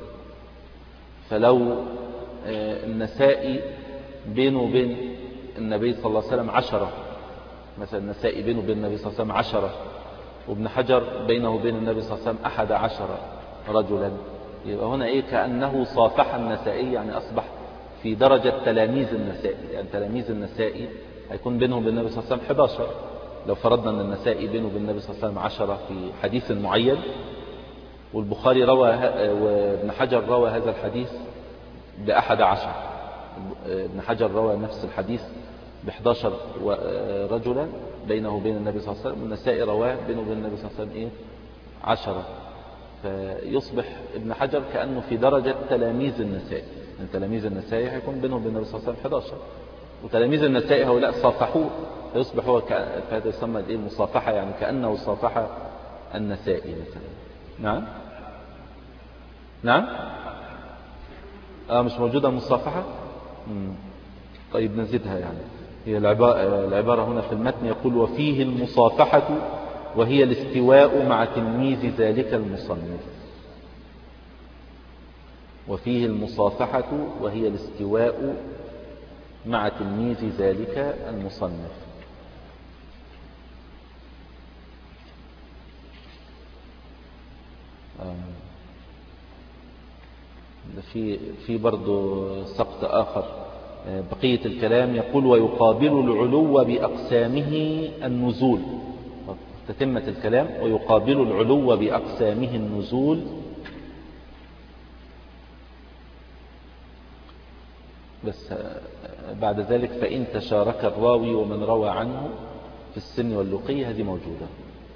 فلو النسائي بينه وبين النبي صلى الله عليه وسلم عشرة، مثلا النسائي بينه وبين النبي صلى الله عليه وسلم عشرة، وابن حجر بينه وبين النبي صلى الله عليه وسلم أحد عشر رجلا، يبقى هنا إيه كأنه صافح النسائي، يعني أصبح في درجة تلاميذ النسائي. يعني تلاميذ النسائي هيكون بينهم وبين النبي صلى الله عليه وسلم أحد عشر. لو فرضنا أن النسائي بينه وبين النبي صلى الله عليه وسلم عشرة في حديث معين، والبخاري روى وابن حجر روى هذا الحديث بأحد عشر، ابن حجر روى نفس الحديث بأحد عشر رجلا بينه وبين النبي صلى الله عليه وسلم، والنسائي رواه بينه وبين النبي صلى الله عليه وسلم إيه عشرة، فيصبح ابن حجر كأنه في درجة تلاميذ النسائي. من تلاميذ النسائي هيكون بينه وبين النبي صلى الله عليه وسلم أحد عشر، وتلاميذ النسائي هؤلاء صافحوه، فيصبح هو ك... فهذا يسمى الايه المصافحة، يعني كأنه صافح النسائي مثلا. نعم نعم اه مش موجودة المصافحة. مم. طيب نزيدها، يعني هي العبارة, العبارة هنا في المتن يقول وفيه المصافحة وهي الاستواء مع تلميذ ذلك المصنف. وفيه المصافحة وهي الاستواء مع تلميذ ذلك المصنف. في في برضه سقط آخر بقية الكلام يقول ويقابل العلو بأقسامه النزول. تتمة الكلام ويقابل العلو بأقسامه النزول بس بعد ذلك فإن تشارك الراوي ومن روى عنه في السن واللقي، هذه موجودة.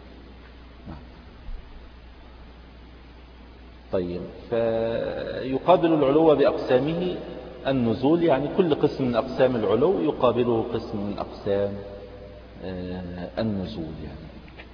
طيب، فيقابل العلو بأقسامه النزول، يعني كل قسم من أقسام العلو يقابله قسم من أقسام النزول يعني.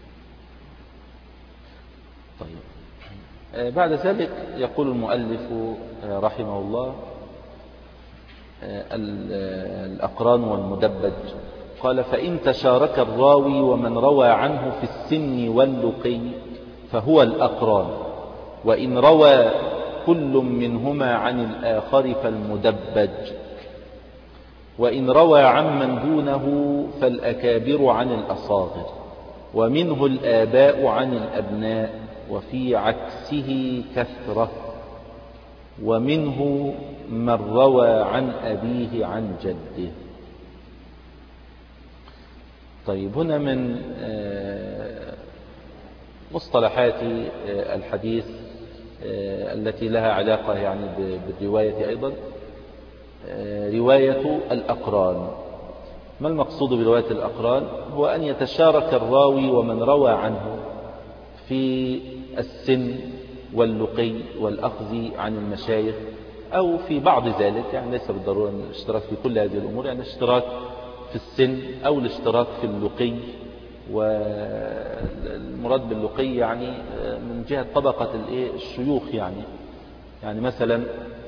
طيب، بعد ذلك يقول المؤلف رحمه الله الأقران والمدبج قال فإن تشارك الراوي ومن روى عنه في السن واللقي فهو الأقران، وإن روى كل منهما عن الآخر فالمدبج، وإن روى عمن دونه فالأكابر عن الأصاغر، ومنه الآباء عن الأبناء، وفي عكسه كثرة، ومنه من روى عن أبيه عن جده. طيب هنا من مصطلحات الحديث التي لها علاقة يعني بالرواية أيضا رواية الأقران. ما المقصود برواية الأقران؟ هو أن يتشارك الراوي ومن روى عنه في السن واللقي والأخذ عن المشايخ، أو في بعض ذلك، يعني ليس بالضرورة الاشتراك في كل هذه الأمور، يعني الاشتراك في السن أو الاشتراك في اللقي. والمراد باللقي يعني من جهة طبقة الشيوخ، يعني يعني مثلا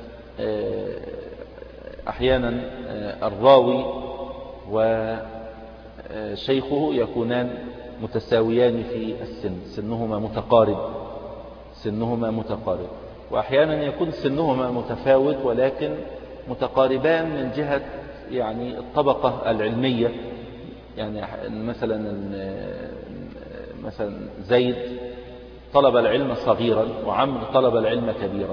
أحيانا الراوي وشيخه يكونان متساويان في السن، سنهما متقارب سنهما متقارب وأحيانا يكون سنهما متفاوت ولكن متقاربان من جهة يعني الطبقة العلمية. يعني مثلا مثلا زيد طلب العلم صغيرا وعمرو طلب العلم كبيرا،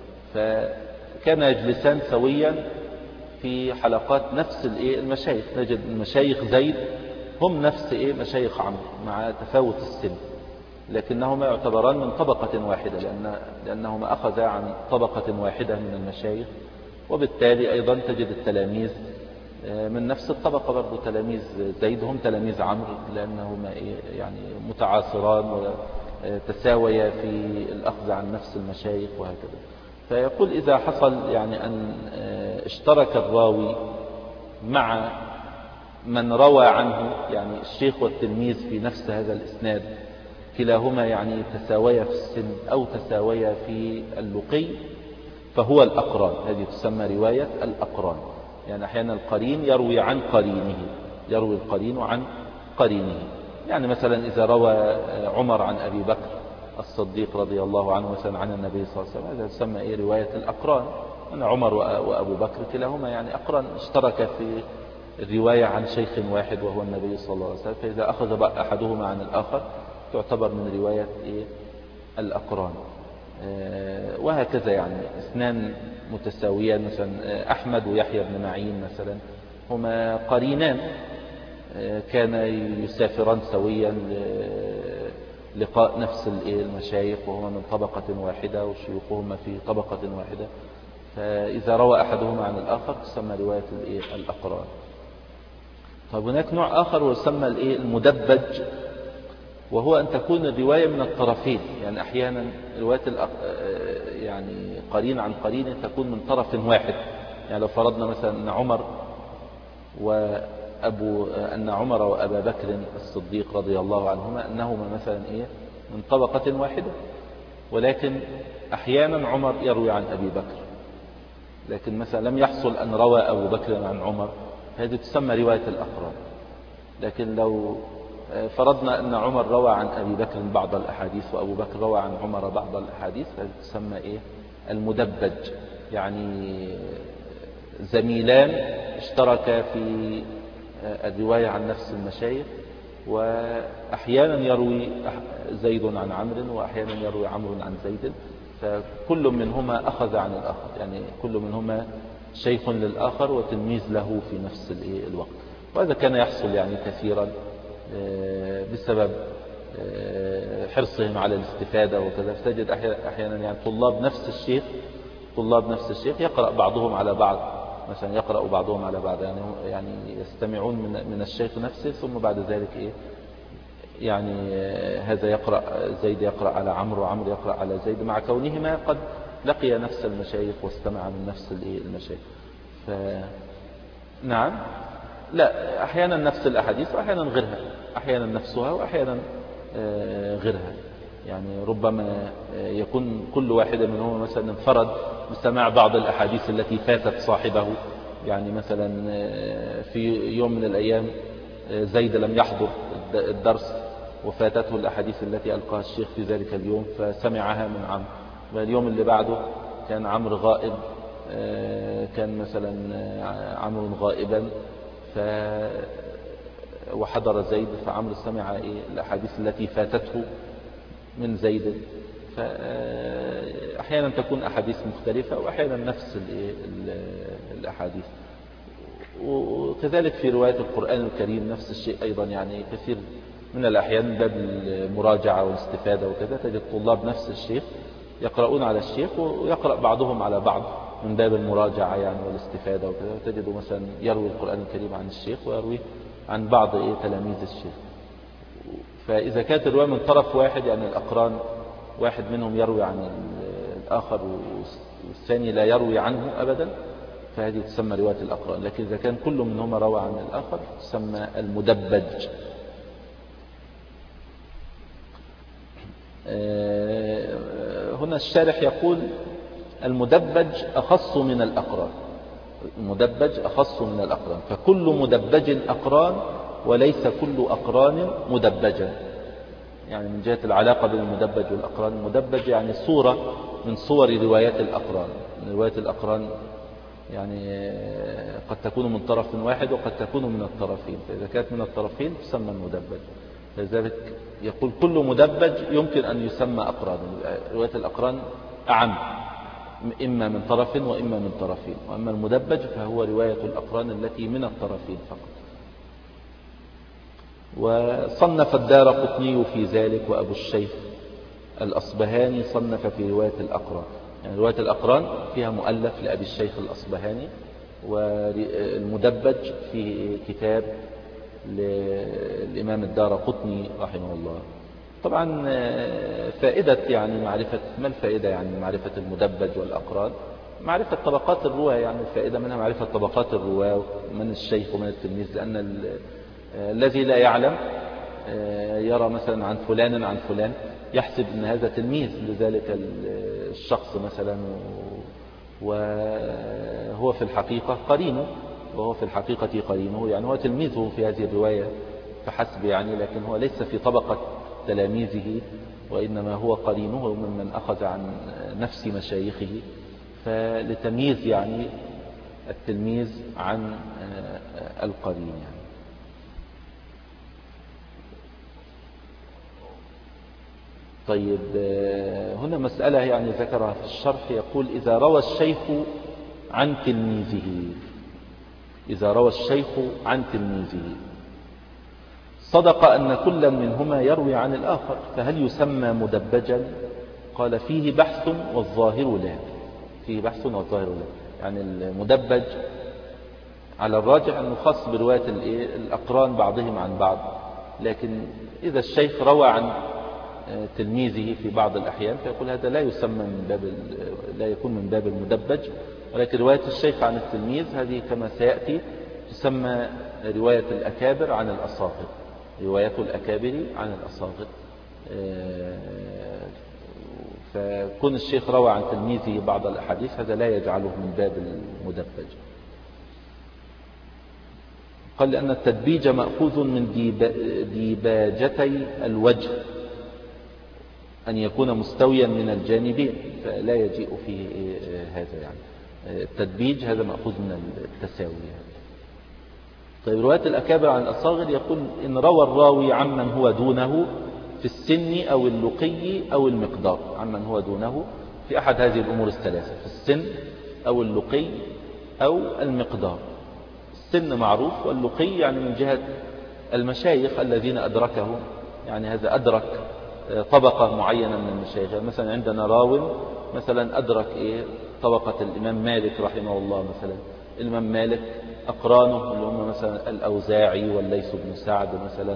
فكان يجلسان سويا في حلقات نفس المشايخ. نجد مشايخ زيد هم نفس مشايخ عمرو مع تفاوت السن، لكنهما يعتبران من طبقة واحدة لأن لأنهما أخذا عن طبقة واحدة من المشايخ، وبالتالي أيضا تجد التلاميذ من نفس الطبقة برضو. تلاميذ زيد هم تلاميذ عمرو لأنهما يعني متعاصران وتساويا في الأخذ عن نفس المشايخ وهكذا. فيقول إذا حصل يعني أن اشترك الراوي مع من روى عنه، يعني الشيخ والتلميذ في نفس هذا الإسناد، كلاهما يعني تساويا في السن أو تساويا في اللقي، فهو الأقران. هذه تسمى رواية الأقران. يعني أحيانا القرين يروي عن قرينه، يروي القرين عن قرينه. يعني مثلا إذا روى عمر عن أبي بكر الصديق رضي الله عنه مثلا عن النبي صلى الله عليه وسلم، هذا تسمى إيه؟ رواية الأقران. أن عمر وأبو بكر كلاهما يعني أقران، اشترك في الرواية عن شيخ واحد وهو النبي صلى الله عليه وسلم، فإذا أخذ أحدهما عن الآخر تعتبر من رواية إيه؟ الأقران. وهكذا يعني اثنان متساويان، مثلا أحمد ويحيى بن معين مثلا هما قرينان، كان يسافران سويا لقاء نفس المشايخ وهما من طبقة واحدة وشيوخهما في طبقة واحدة، فإذا روى أحدهما عن الآخر تسمى رواية الأقران. طيب هناك نوع آخر ويسمى المدبج، وهو أن تكون الرواية من الطرفين. يعني أحيانا رواية الأق... يعني قرين عن قرين تكون من طرف واحد. يعني لو فرضنا مثلا أن عمر وأبو أن عمر وأبا بكر الصديق رضي الله عنهما أنهما مثلا إيه من طبقة واحدة، ولكن أحيانا عمر يروي عن أبي بكر، لكن مثلا لم يحصل أن روى أبو بكر عن عمر، هذه تسمى رواية الأقران. لكن لو فرضنا أن عمر روى عن أبي بكر بعض الأحاديث وأبو بكر روى عن عمر بعض الأحاديث، هذه تسمى إيه المدبج. يعني زميلان اشتركا في الرواية عن نفس المشايخ، وأحيانا يروي زيد عن عمرو وأحيانا يروي عمرو عن زيد، فكل منهما أخذ عن الآخر، يعني كل منهما شيخ للآخر وتلميذ له في نفس الوقت. وهذا كان يحصل يعني كثيرا بسبب حرصهم على الاستفادة وكذا. فتجد أحيانا يعني طلاب نفس الشيخ طلاب نفس الشيخ يقرأ بعضهم على بعض، مثلا يقرأ بعضهم على بعض، يعني يعني يستمعون من من الشيخ نفسه، ثم بعد ذلك إيه يعني هذا يقرأ زيد يقرأ على عمرو وعمرو يقرأ على زيد، مع كونهما قد لقي نفس المشايخ واستمع من نفس المشايخ. ف نعم لا، أحيانا نفس الأحاديث وأحيانا غيرها، أحيانا نفسها وأحيانا غيرها. يعني ربما يكون كل واحدة منهم مثلا انفرد بسماع بعض الأحاديث التي فاتت صاحبه. يعني مثلا في يوم من الأيام زيد لم يحضر الدرس وفاتته الأحاديث التي ألقاها الشيخ في ذلك اليوم فسمعها من عمرو، واليوم اللي بعده كان عمرو غائب، كان مثلا عمرو غائبا ف وحضر زيد فعمرو سمع الأحاديث التي فاتته من زيد. فأحيانا تكون أحاديث مختلفة وأحيانا نفس الأحاديث. وكذلك في رواية القرآن الكريم نفس الشيء أيضا، يعني كثير من الأحيان باب المراجعة والاستفادة وكذا تجد طلاب نفس الشيخ يقرؤون على الشيخ ويقرأ بعضهم على بعض من باب المراجعة يعني والاستفادة وكذا، وتجد مثلا يروي القرآن الكريم عن الشيخ ويروي عن بعض إيه تلاميذ الشيخ. فإذا كانت الرواية من طرف واحد يعني الأقران واحد منهم يروي عن الآخر والثاني لا يروي عنه أبدا فهذه تسمى رواية الأقران. لكن إذا كان كل منهما روى عن الآخر تسمى المدبج. هنا الشارح يقول المدبج أخص من الأقران، المدبج أخص من الأقران، فكل مدبج أقران وليس كل أقران مدبجا. يعني من جهة العلاقة بين المدبج والأقران، المدبج يعني صورة من صور روايات الأقران. رواية الأقران يعني قد تكون من طرف واحد وقد تكون من الطرفين، فإذا كانت من الطرفين تسمى المدبج. لذلك يقول كل مدبج يمكن أن يسمى أقران. رواية الأقران أعم، إما من طرف وإما من طرفين، وأما المدبج فهو رواية الأقران التي من الطرفين فقط. وصنف الدارقطني في ذلك، وأبو الشيخ الأصبهاني صنف في رواية الأقران. يعني رواية الأقران فيها مؤلف لأبي الشيخ الأصبهاني، والمدبج في كتاب للإمام الدارقطني رحمه الله. طبعا فائدة يعني معرفة، ما الفائدة يعني معرفة المدبج والأقران؟ معرفة طبقات الرواة، يعني الفائدة منها معرفة طبقات الرواة، من الشيخ ومن التلميذ، لأن الذي لا يعلم يرى مثلا عن فلان عن فلان يحسب أن هذا تلميذ لذلك الشخص مثلا، وهو في الحقيقة قرينه، وهو في الحقيقة قرينه، يعني هو تلميذه في هذه الرواية فحسب يعني، لكن هو ليس في طبقة تلاميذه، وإنما هو قرينه ممن أخذ عن نفس مشايخه، فلتمييز يعني التلميذ عن القرين يعني. طيب هنا مسألة يعني ذكرها في الشرح، يقول إذا روى الشيخ عن تلميذه، إذا روى الشيخ عن تلميذه صدق أن كل منهما يروي عن الآخر، فهل يسمى مدبجا؟ قال فيه بحث والظاهر لا، فيه بحث والظاهر لا. يعني المدبج على الراجح أنه خاص برواية الأقران بعضهم عن بعض، لكن إذا الشيخ روى عن تلميذه في بعض الأحيان فيقول هذا لا يسمى من باب، لا يكون من باب المدبج، ولكن رواية الشيخ عن التلميذ هذه كما سيأتي تسمى رواية الأكابر عن الأصاغر، رواية الأكابر عن الأصاغر. فكون الشيخ روى عن تلميذه بعض الأحاديث هذا لا يجعله من باب المدبج. قال لأن التدبيج مأخوذ من ديباجتي الوجه، أن يكون مستويا من الجانبين، فلا يجيء فيه هذا يعني التدبيج، هذا مأخوذ من التساوي يعني. طيب رواية الأكابر عن الأصاغر يقول إن روى الراوي عمن هو دونه في السن أو اللقي أو المقدار، عمن هو دونه في أحد هذه الأمور الثلاثة، في السن أو اللقي أو المقدار. السن معروف، واللقي يعني من جهة المشايخ الذين أدركهم، يعني هذا أدرك طبقة معينة من المشايخ. يعني مثلا عندنا راو مثلا أدرك إيه طبقة الإمام مالك رحمه الله، مثلا الإمام مالك أقرانه اللي هم مثلا الأوزاعي والليث بن سعد مثلا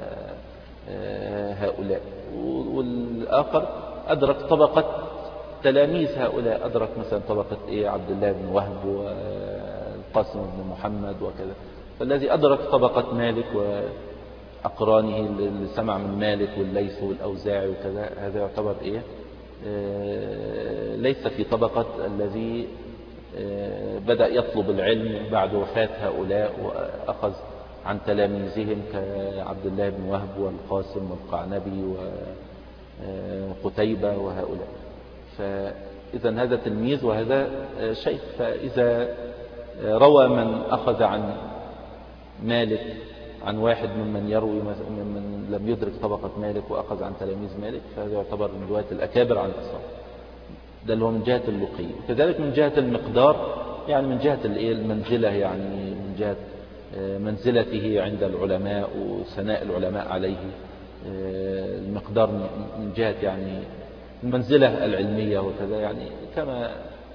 وهؤلاء، والآخر أدرك طبقة تلاميذ هؤلاء، أدرك مثلا طبقة إيه عبد الله بن وهب والقاسم بن محمد وكذا. فالذي أدرك طبقة مالك وأقرانه اللي سمع من مالك والليث والأوزاعي وكذا، هذا يعتبر إيه آه ليس في طبقة الذي آه بدأ يطلب العلم بعد وفاة هؤلاء وأخذ عن تلاميذهم كعبد الله بن وهب والقاسم والقعنبي وقتيبة وهؤلاء. فإذا هذا تلميذ وهذا شيخ. فإذا روى من أخذ عن مالك عن واحد ممن يروي ممن لم يدرك طبقة مالك وأخذ عن تلاميذ مالك، فهذا يعتبر من رواية الأكابر عن الأصحاب. ده اللي هو من جهة اللقي. وكذلك من جهة المقدار، يعني من جهة المنزلة، يعني من جهة منزلته عند العلماء وثناء العلماء عليه. المقدار من جهة يعني المنزلة العلمية وكذا، يعني كما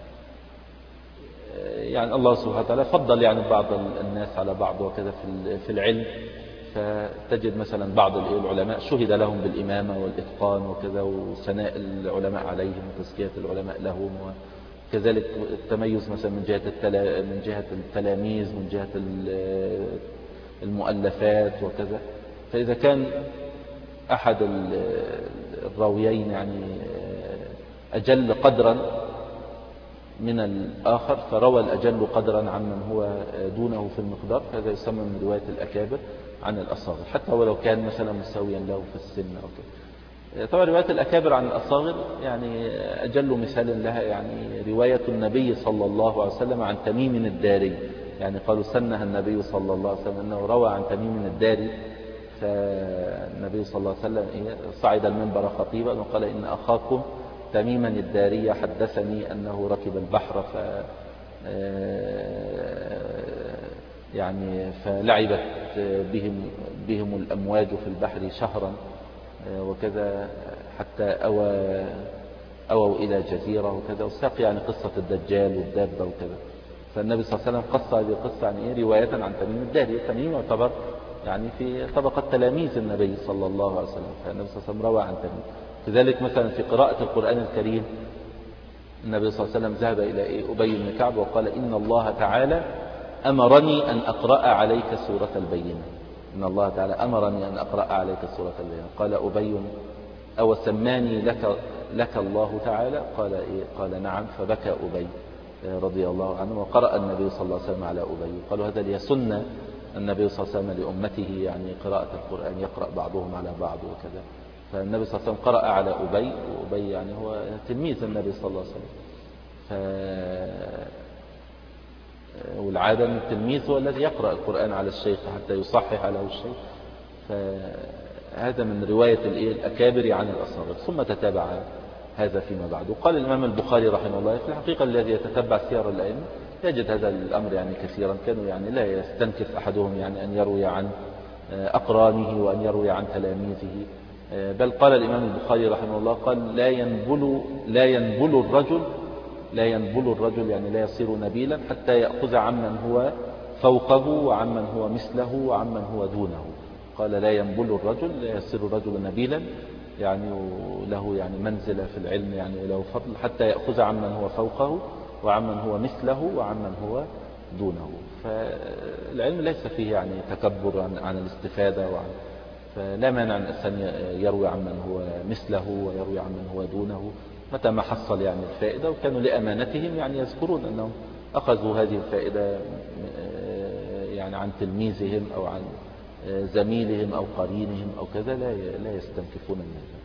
يعني الله سبحانه وتعالى فضل يعني بعض الناس على بعض وكذا في العلم. فتجد مثلا بعض العلماء شهد لهم بالإمامة والإتقان وكذا، وثناء العلماء عليهم وتزكية العلماء لهم، وكذلك التميز مثلا من جهة من جهة التلاميذ، من جهة المؤلفات وكذا. فإذا كان أحد الراويين يعني أجل قدرا من الآخر، فروى الأجل قدرا عن من هو دونه في المقدار، فهذا يسمى من رواية الأكابر عن الأصاغر، حتى ولو كان مثلا مساويا له في السن أو كده. طبعا رواية الأكابر عن الأصاغر يعني أجل مثال لها يعني رواية النبي صلى الله عليه وسلم عن تميم الداري. يعني قالوا سنها النبي صلى الله عليه وسلم أنه روى عن تميم الداري. فالنبي صلى الله عليه وسلم صعد المنبر خطيبا وقال إن أخاكم تميما الداري حدثني أنه ركب البحر ف يعني فلعبت بهم بهم الأمواج في البحر شهرا وكذا، حتى أوى أووا إلى جزيرة وكذا، وساق يعني قصة الدجال والدابة وكذا. فالنبي صلى الله عليه وسلم قص هذه القصة عن إيه؟ رواية عن تميم الداري. تميم يعتبر يعني في طبقة تلاميذ النبي صلى الله عليه وسلم، فالنبي صلى الله عليه وسلم روى عن تميم. كذلك مثلا في قراءة القرآن الكريم النبي صلى الله عليه وسلم ذهب إلى إيه؟ أبي بن كعب وقال إن الله تعالى أمرني أن أقرأ عليك سورة البينة. إن الله تعالى أمرني أن أقرأ عليك سورة البينة. قال أبي أو سماني لك لك الله تعالى؟ قال إيه؟ قال نعم. فبكى أبي رضي الله عنه، وقرأ النبي صلى الله عليه وسلم على أبي. قالوا هذا ليسن النبي صلى الله عليه وسلم لأمته يعني قراءة القرآن، يقرأ بعضهم على بعض وكذا. فالنبي صلى الله عليه وسلم قرأ على أبي، وأبي يعني هو تلميذ النبي صلى الله عليه وسلم. ف... والعادة أن التلميذ هو الذي يقرأ القرآن على الشيخ حتى يصحح له الشيخ. فهذا من رواية الأكابر عن الأصاغر. ثم تتابع هذا فيما بعد. وقال الإمام البخاري رحمه الله في الحقيقة الذي يتتبع سير الأئمة يجد هذا الأمر يعني كثيرا. كانوا يعني لا يستنكف أحدهم يعني أن يروي عن أقرانه وأن يروي عن تلاميذه. بل قال الإمام البخاري رحمه الله قال لا ينبل لا ينبل الرجل لا ينبل الرجل يعني لا يصير نبيلا حتى يأخذ عمن هو فوقه وعمن هو مثله وعمن هو دونه. قال لا ينبل الرجل لا يصير الرجل نبيلا يعني له يعني منزلة في العلم يعني وله فضل حتى يأخذ عمن هو فوقه وعمن هو مثله وعمن هو دونه. فالعلم ليس فيه يعني تكبر عن, عن الاستفادة وعن فلا مانع أن يروي عمن هو مثله ويروي عمن هو دونه متى ما حصل يعني الفائدة. وكانوا لأمانتهم يعني يذكرون أنهم أخذوا هذه الفائدة يعني عن تلميذهم أو عن زميلهم أو قرينهم أو كذا، لا لا يستنكفون من هذا.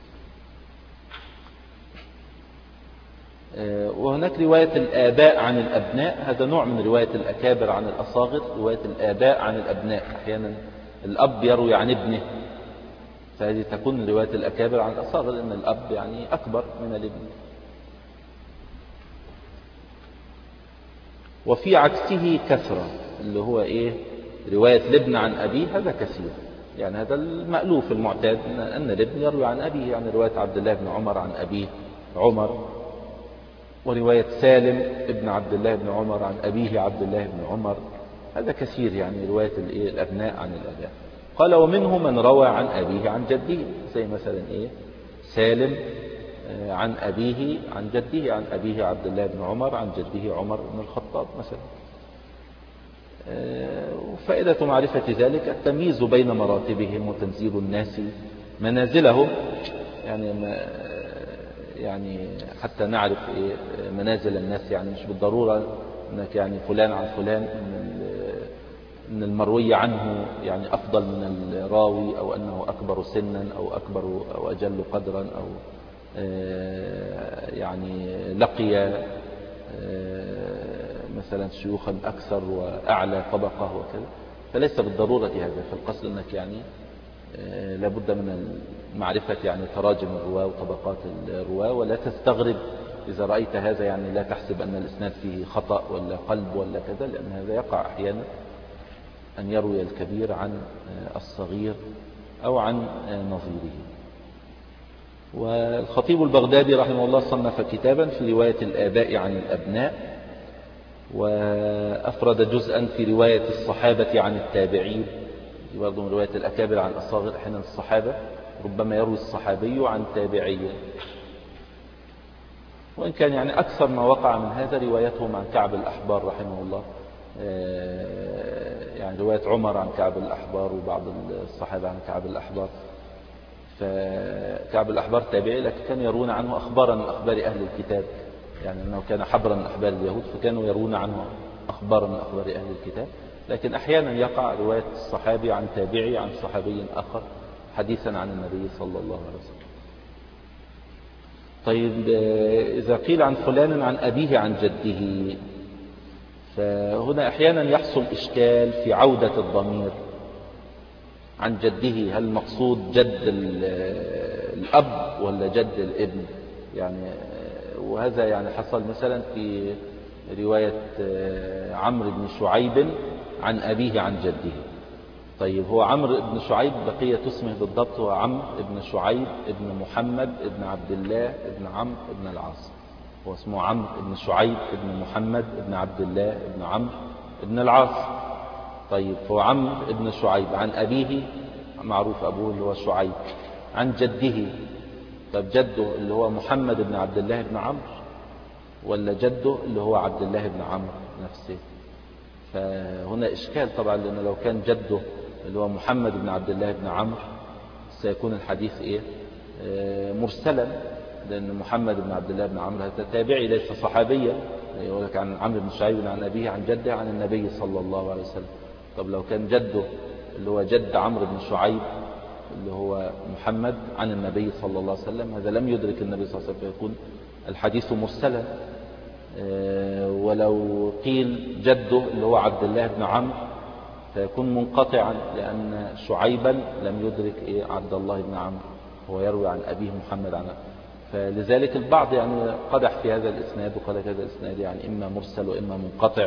وهناك رواية الآباء عن الأبناء، هذا نوع من رواية الأكابر عن الأصاغر. رواية الآباء عن الأبناء، أحيانا الأب يروي عن ابنه، فهذه تكون رواية الأكابر عن الأصاغر لأن الأب يعني أكبر من الابن. وفي عكسه كثرة اللي هو إيه رواية الابن عن أبيه، هذا كثير يعني هذا المألوف المعتاد أن الابن يروي عن أبيه. يعني رواية عبد الله بن عمر عن أبيه عمر، ورواية سالم ابن عبد الله بن عمر عن أبيه عبد الله بن عمر، هذا كثير يعني رواية الأبناء عن الأباء. قال ومنه من روى عن أبيه عن جده، زي مثلا إيه سالم عن أبيه عن جده، عن أبيه عبد الله بن عمر عن جده عمر بن الخطاب مثلا. وفائدة معرفة ذلك التمييز بين مراتبهم وتنزيل الناس منازلهم، يعني ما يعني حتى نعرف إيه منازل الناس، يعني مش بالضرورة أنك يعني فلان عن فلان أن المروي عنه يعني أفضل من الراوي، أو أنه أكبر سنا أو أكبر أو أجل قدرا، أو يعني لقي مثلا شيوخا أكثر وأعلى طبقة وكذا. فليس بالضرورة هذا، فالقصد أنك يعني لابد من معرفة يعني تراجم الرواة وطبقات الرواة، ولا تستغرب إذا رأيت هذا، يعني لا تحسب أن الإسناد فيه خطأ ولا قلب ولا كذا، لأن هذا يقع أحيانا أن يروي الكبير عن الصغير أو عن نظيره. والخطيب البغدادي رحمه الله صنف كتابا في رواية الآباء عن الأبناء، وأفرد جزءا في رواية الصحابة عن التابعين، برضو من رواية الأكابر عن الأصاغر. أحيانا الصحابة ربما يروي الصحابي عن تابعي، وإن كان يعني أكثر ما وقع من هذا روايتهم عن كعب الأحبار رحمه الله، يعني رواية عمر عن كعب الأحبار وبعض الصحابة عن كعب الأحبار. فكعب الأحبار تابعي، لكن كانوا يرون عنه أخبارا من أخبار أهل الكتاب، يعني أنه كان حبرا من أحبار اليهود، فكانوا يرون عنه أخبارا من أخبار أهل الكتاب. لكن أحيانا يقع رواية الصحابي عن تابعي عن صحابي آخر حديثا عن النبي صلى الله عليه وسلم. طيب، إذا قيل عن فلان عن أبيه عن جده، فهنا أحيانا يحصل إشكال في عودة الضمير عن جده. هل المقصود جد الأب ولا جد الابن؟ يعني وهذا يعني حصل مثلا في رواية عمرو بن شعيب عن أبيه عن جده. طيب، هو عمرو بن شعيب بقية اسمه بالضبط هو عمرو بن شعيب ابن محمد ابن عبد الله ابن عمرو ابن العاص. هو اسمه عمرو بن شعيب ابن محمد ابن عبد الله ابن عمرو ابن العاص. طيب، هو عمرو ابن شعيب عن أبيه معروف أبوه اللي هو شعيب، عن جده. طب جده اللي هو محمد ابن عبد الله ابن عمرو، ولا جده اللي هو عبد الله ابن عمرو نفسه؟ فهنا إشكال طبعا، لأنه لو كان جده اللي هو محمد بن عبد الله بن عمرو سيكون الحديث إيه؟ آه مرسلا، لأن محمد بن عبد الله بن عمرو هذا تابعي ليس صحابيا. يقول لك عن عمرو بن شعيب عن أبيه عن جده عن النبي صلى الله عليه وسلم. طب لو كان جده اللي هو جد عمرو بن شعيب اللي هو محمد عن النبي صلى الله عليه وسلم، هذا لم يدرك النبي صلى الله عليه وسلم، فيكون الحديث مرسلا. آه ولو قيل جده اللي هو عبد الله بن عمرو فيكون منقطعا، لأن شعيبا لم يدرك إيه عبد الله بن عمرو، هو يروي عن أبيه محمد عن. فلذلك البعض يعني قدح في هذا الإسناد، وقال هذا الإسناد يعني إما مرسل وإما منقطع،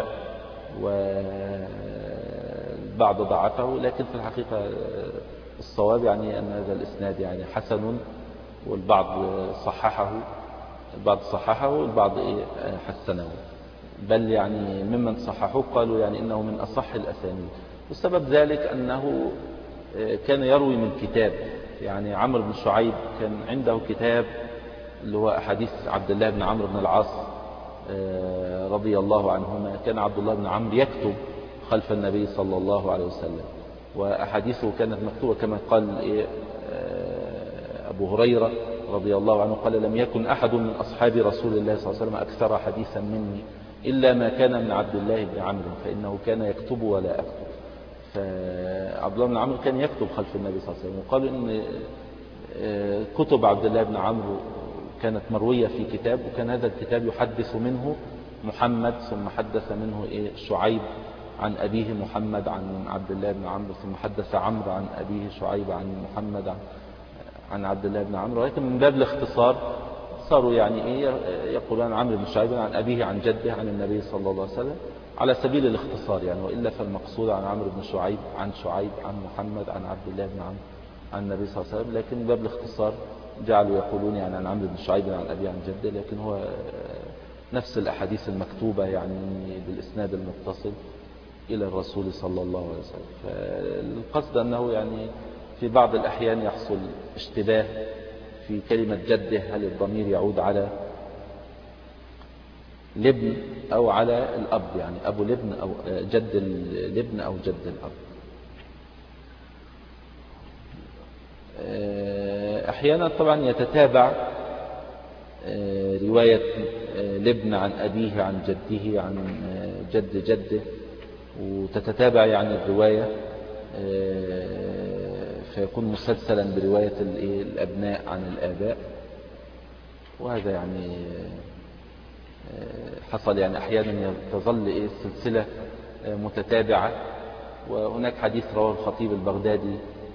والبعض ضعفه. لكن في الحقيقة الصواب يعني أن هذا الإسناد يعني حسن، والبعض صححه البعض صححه والبعض إيه حسنه، بل يعني ممن صححوه قالوا يعني إنه من أصح الأسانيد. والسبب ذلك أنه كان يروي من كتاب، يعني عمرو بن شعيب كان عنده كتاب اللي هو أحاديث عبد الله بن عمرو بن العاص رضي الله عنهما. كان عبد الله بن عمرو يكتب خلف النبي صلى الله عليه وسلم، وأحاديثه كانت مكتوبة كما قال إيه أبو هريرة رضي الله عنه، قال: لم يكن أحد من أصحاب رسول الله صلى الله عليه وسلم أكثر حديثا مني إلا ما كان من عبد الله بن عمرو، فإنه كان يكتب ولا أكتب. فعبد الله بن عمرو كان يكتب خلف النبي صلى الله عليه وسلم. وقالوا إن كتب عبد الله بن عمرو كانت مروية في كتاب، وكان هذا الكتاب يحدث منه محمد، ثم حدث منه إيه شعيب عن أبيه محمد عن عبد الله بن عمرو، ثم حدث عمرو عن أبيه شعيب عن محمد عن, عن عبد الله بن عمرو. ولكن من باب الاختصار صاروا يعني إيه يقولون عمرو بن شعيب عن أبيه عن جده عن النبي صلى الله عليه وسلم على سبيل الاختصار يعني، وإلا فالمقصود عن عمرو بن شعيب عن شعيب عن محمد عن عبد الله بن عمرو عن النبي صلى الله عليه وسلم. لكن من باب الاختصار جعلوا يقولون يعني عن عمرو بن شعيب عن أبيه عن جده، لكن هو نفس الأحاديث المكتوبة يعني بالإسناد المتصل إلى الرسول صلى الله عليه وسلم. فالقصد أنه يعني في بعض الأحيان يحصل اشتباه في كلمة جده، هل الضمير يعود على الابن أو على الأب، يعني أبو الابن أو جد الابن أو جد الأب. أحيانا طبعا يتتابع رواية الابن عن أبيه عن جده عن جد جده، وتتتابع يعني الرواية فيكون مسلسلا برواية الأبناء عن الآباء. وهذا يعني حصل يعني أحيانا تظل السلسلة متتابعة. وهناك حديث رواه الخطيب البغدادي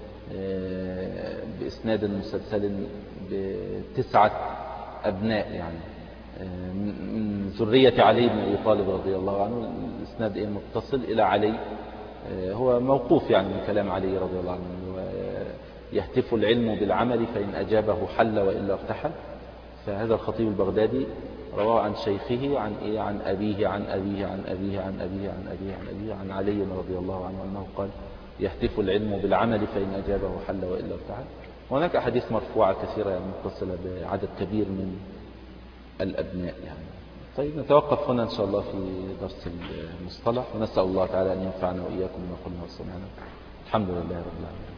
بإسناد مسلسل بتسعة أبناء يعني من ذرية علي بن أبي طالب رضي الله عنه. الإسناد إيه متصل إلى علي، هو موقوف يعني من كلام علي رضي الله عنه. يهتف العلم بالعمل فإن أجابه حل وإلا ارتحل. فهذا الخطيب البغدادي رواه عن شيخه عن إيه عن أبيه عن أبيه عن أبيه عن أبيه عن أبيه عن أبيه عن علي رضي الله عنه أنه قال يهتف العلم بالعمل فإن أجابه حل وإلا ارتحل. وهناك أحاديث مرفوعة كثيرة يعني متصلة بعدد كبير من الأبناء يعني. طيب نتوقف هنا إن شاء الله في درس المصطلح، ونسأل الله تعالى أن ينفعنا وإياكم بما قلنا وسمعنا. الحمد لله رب العالمين.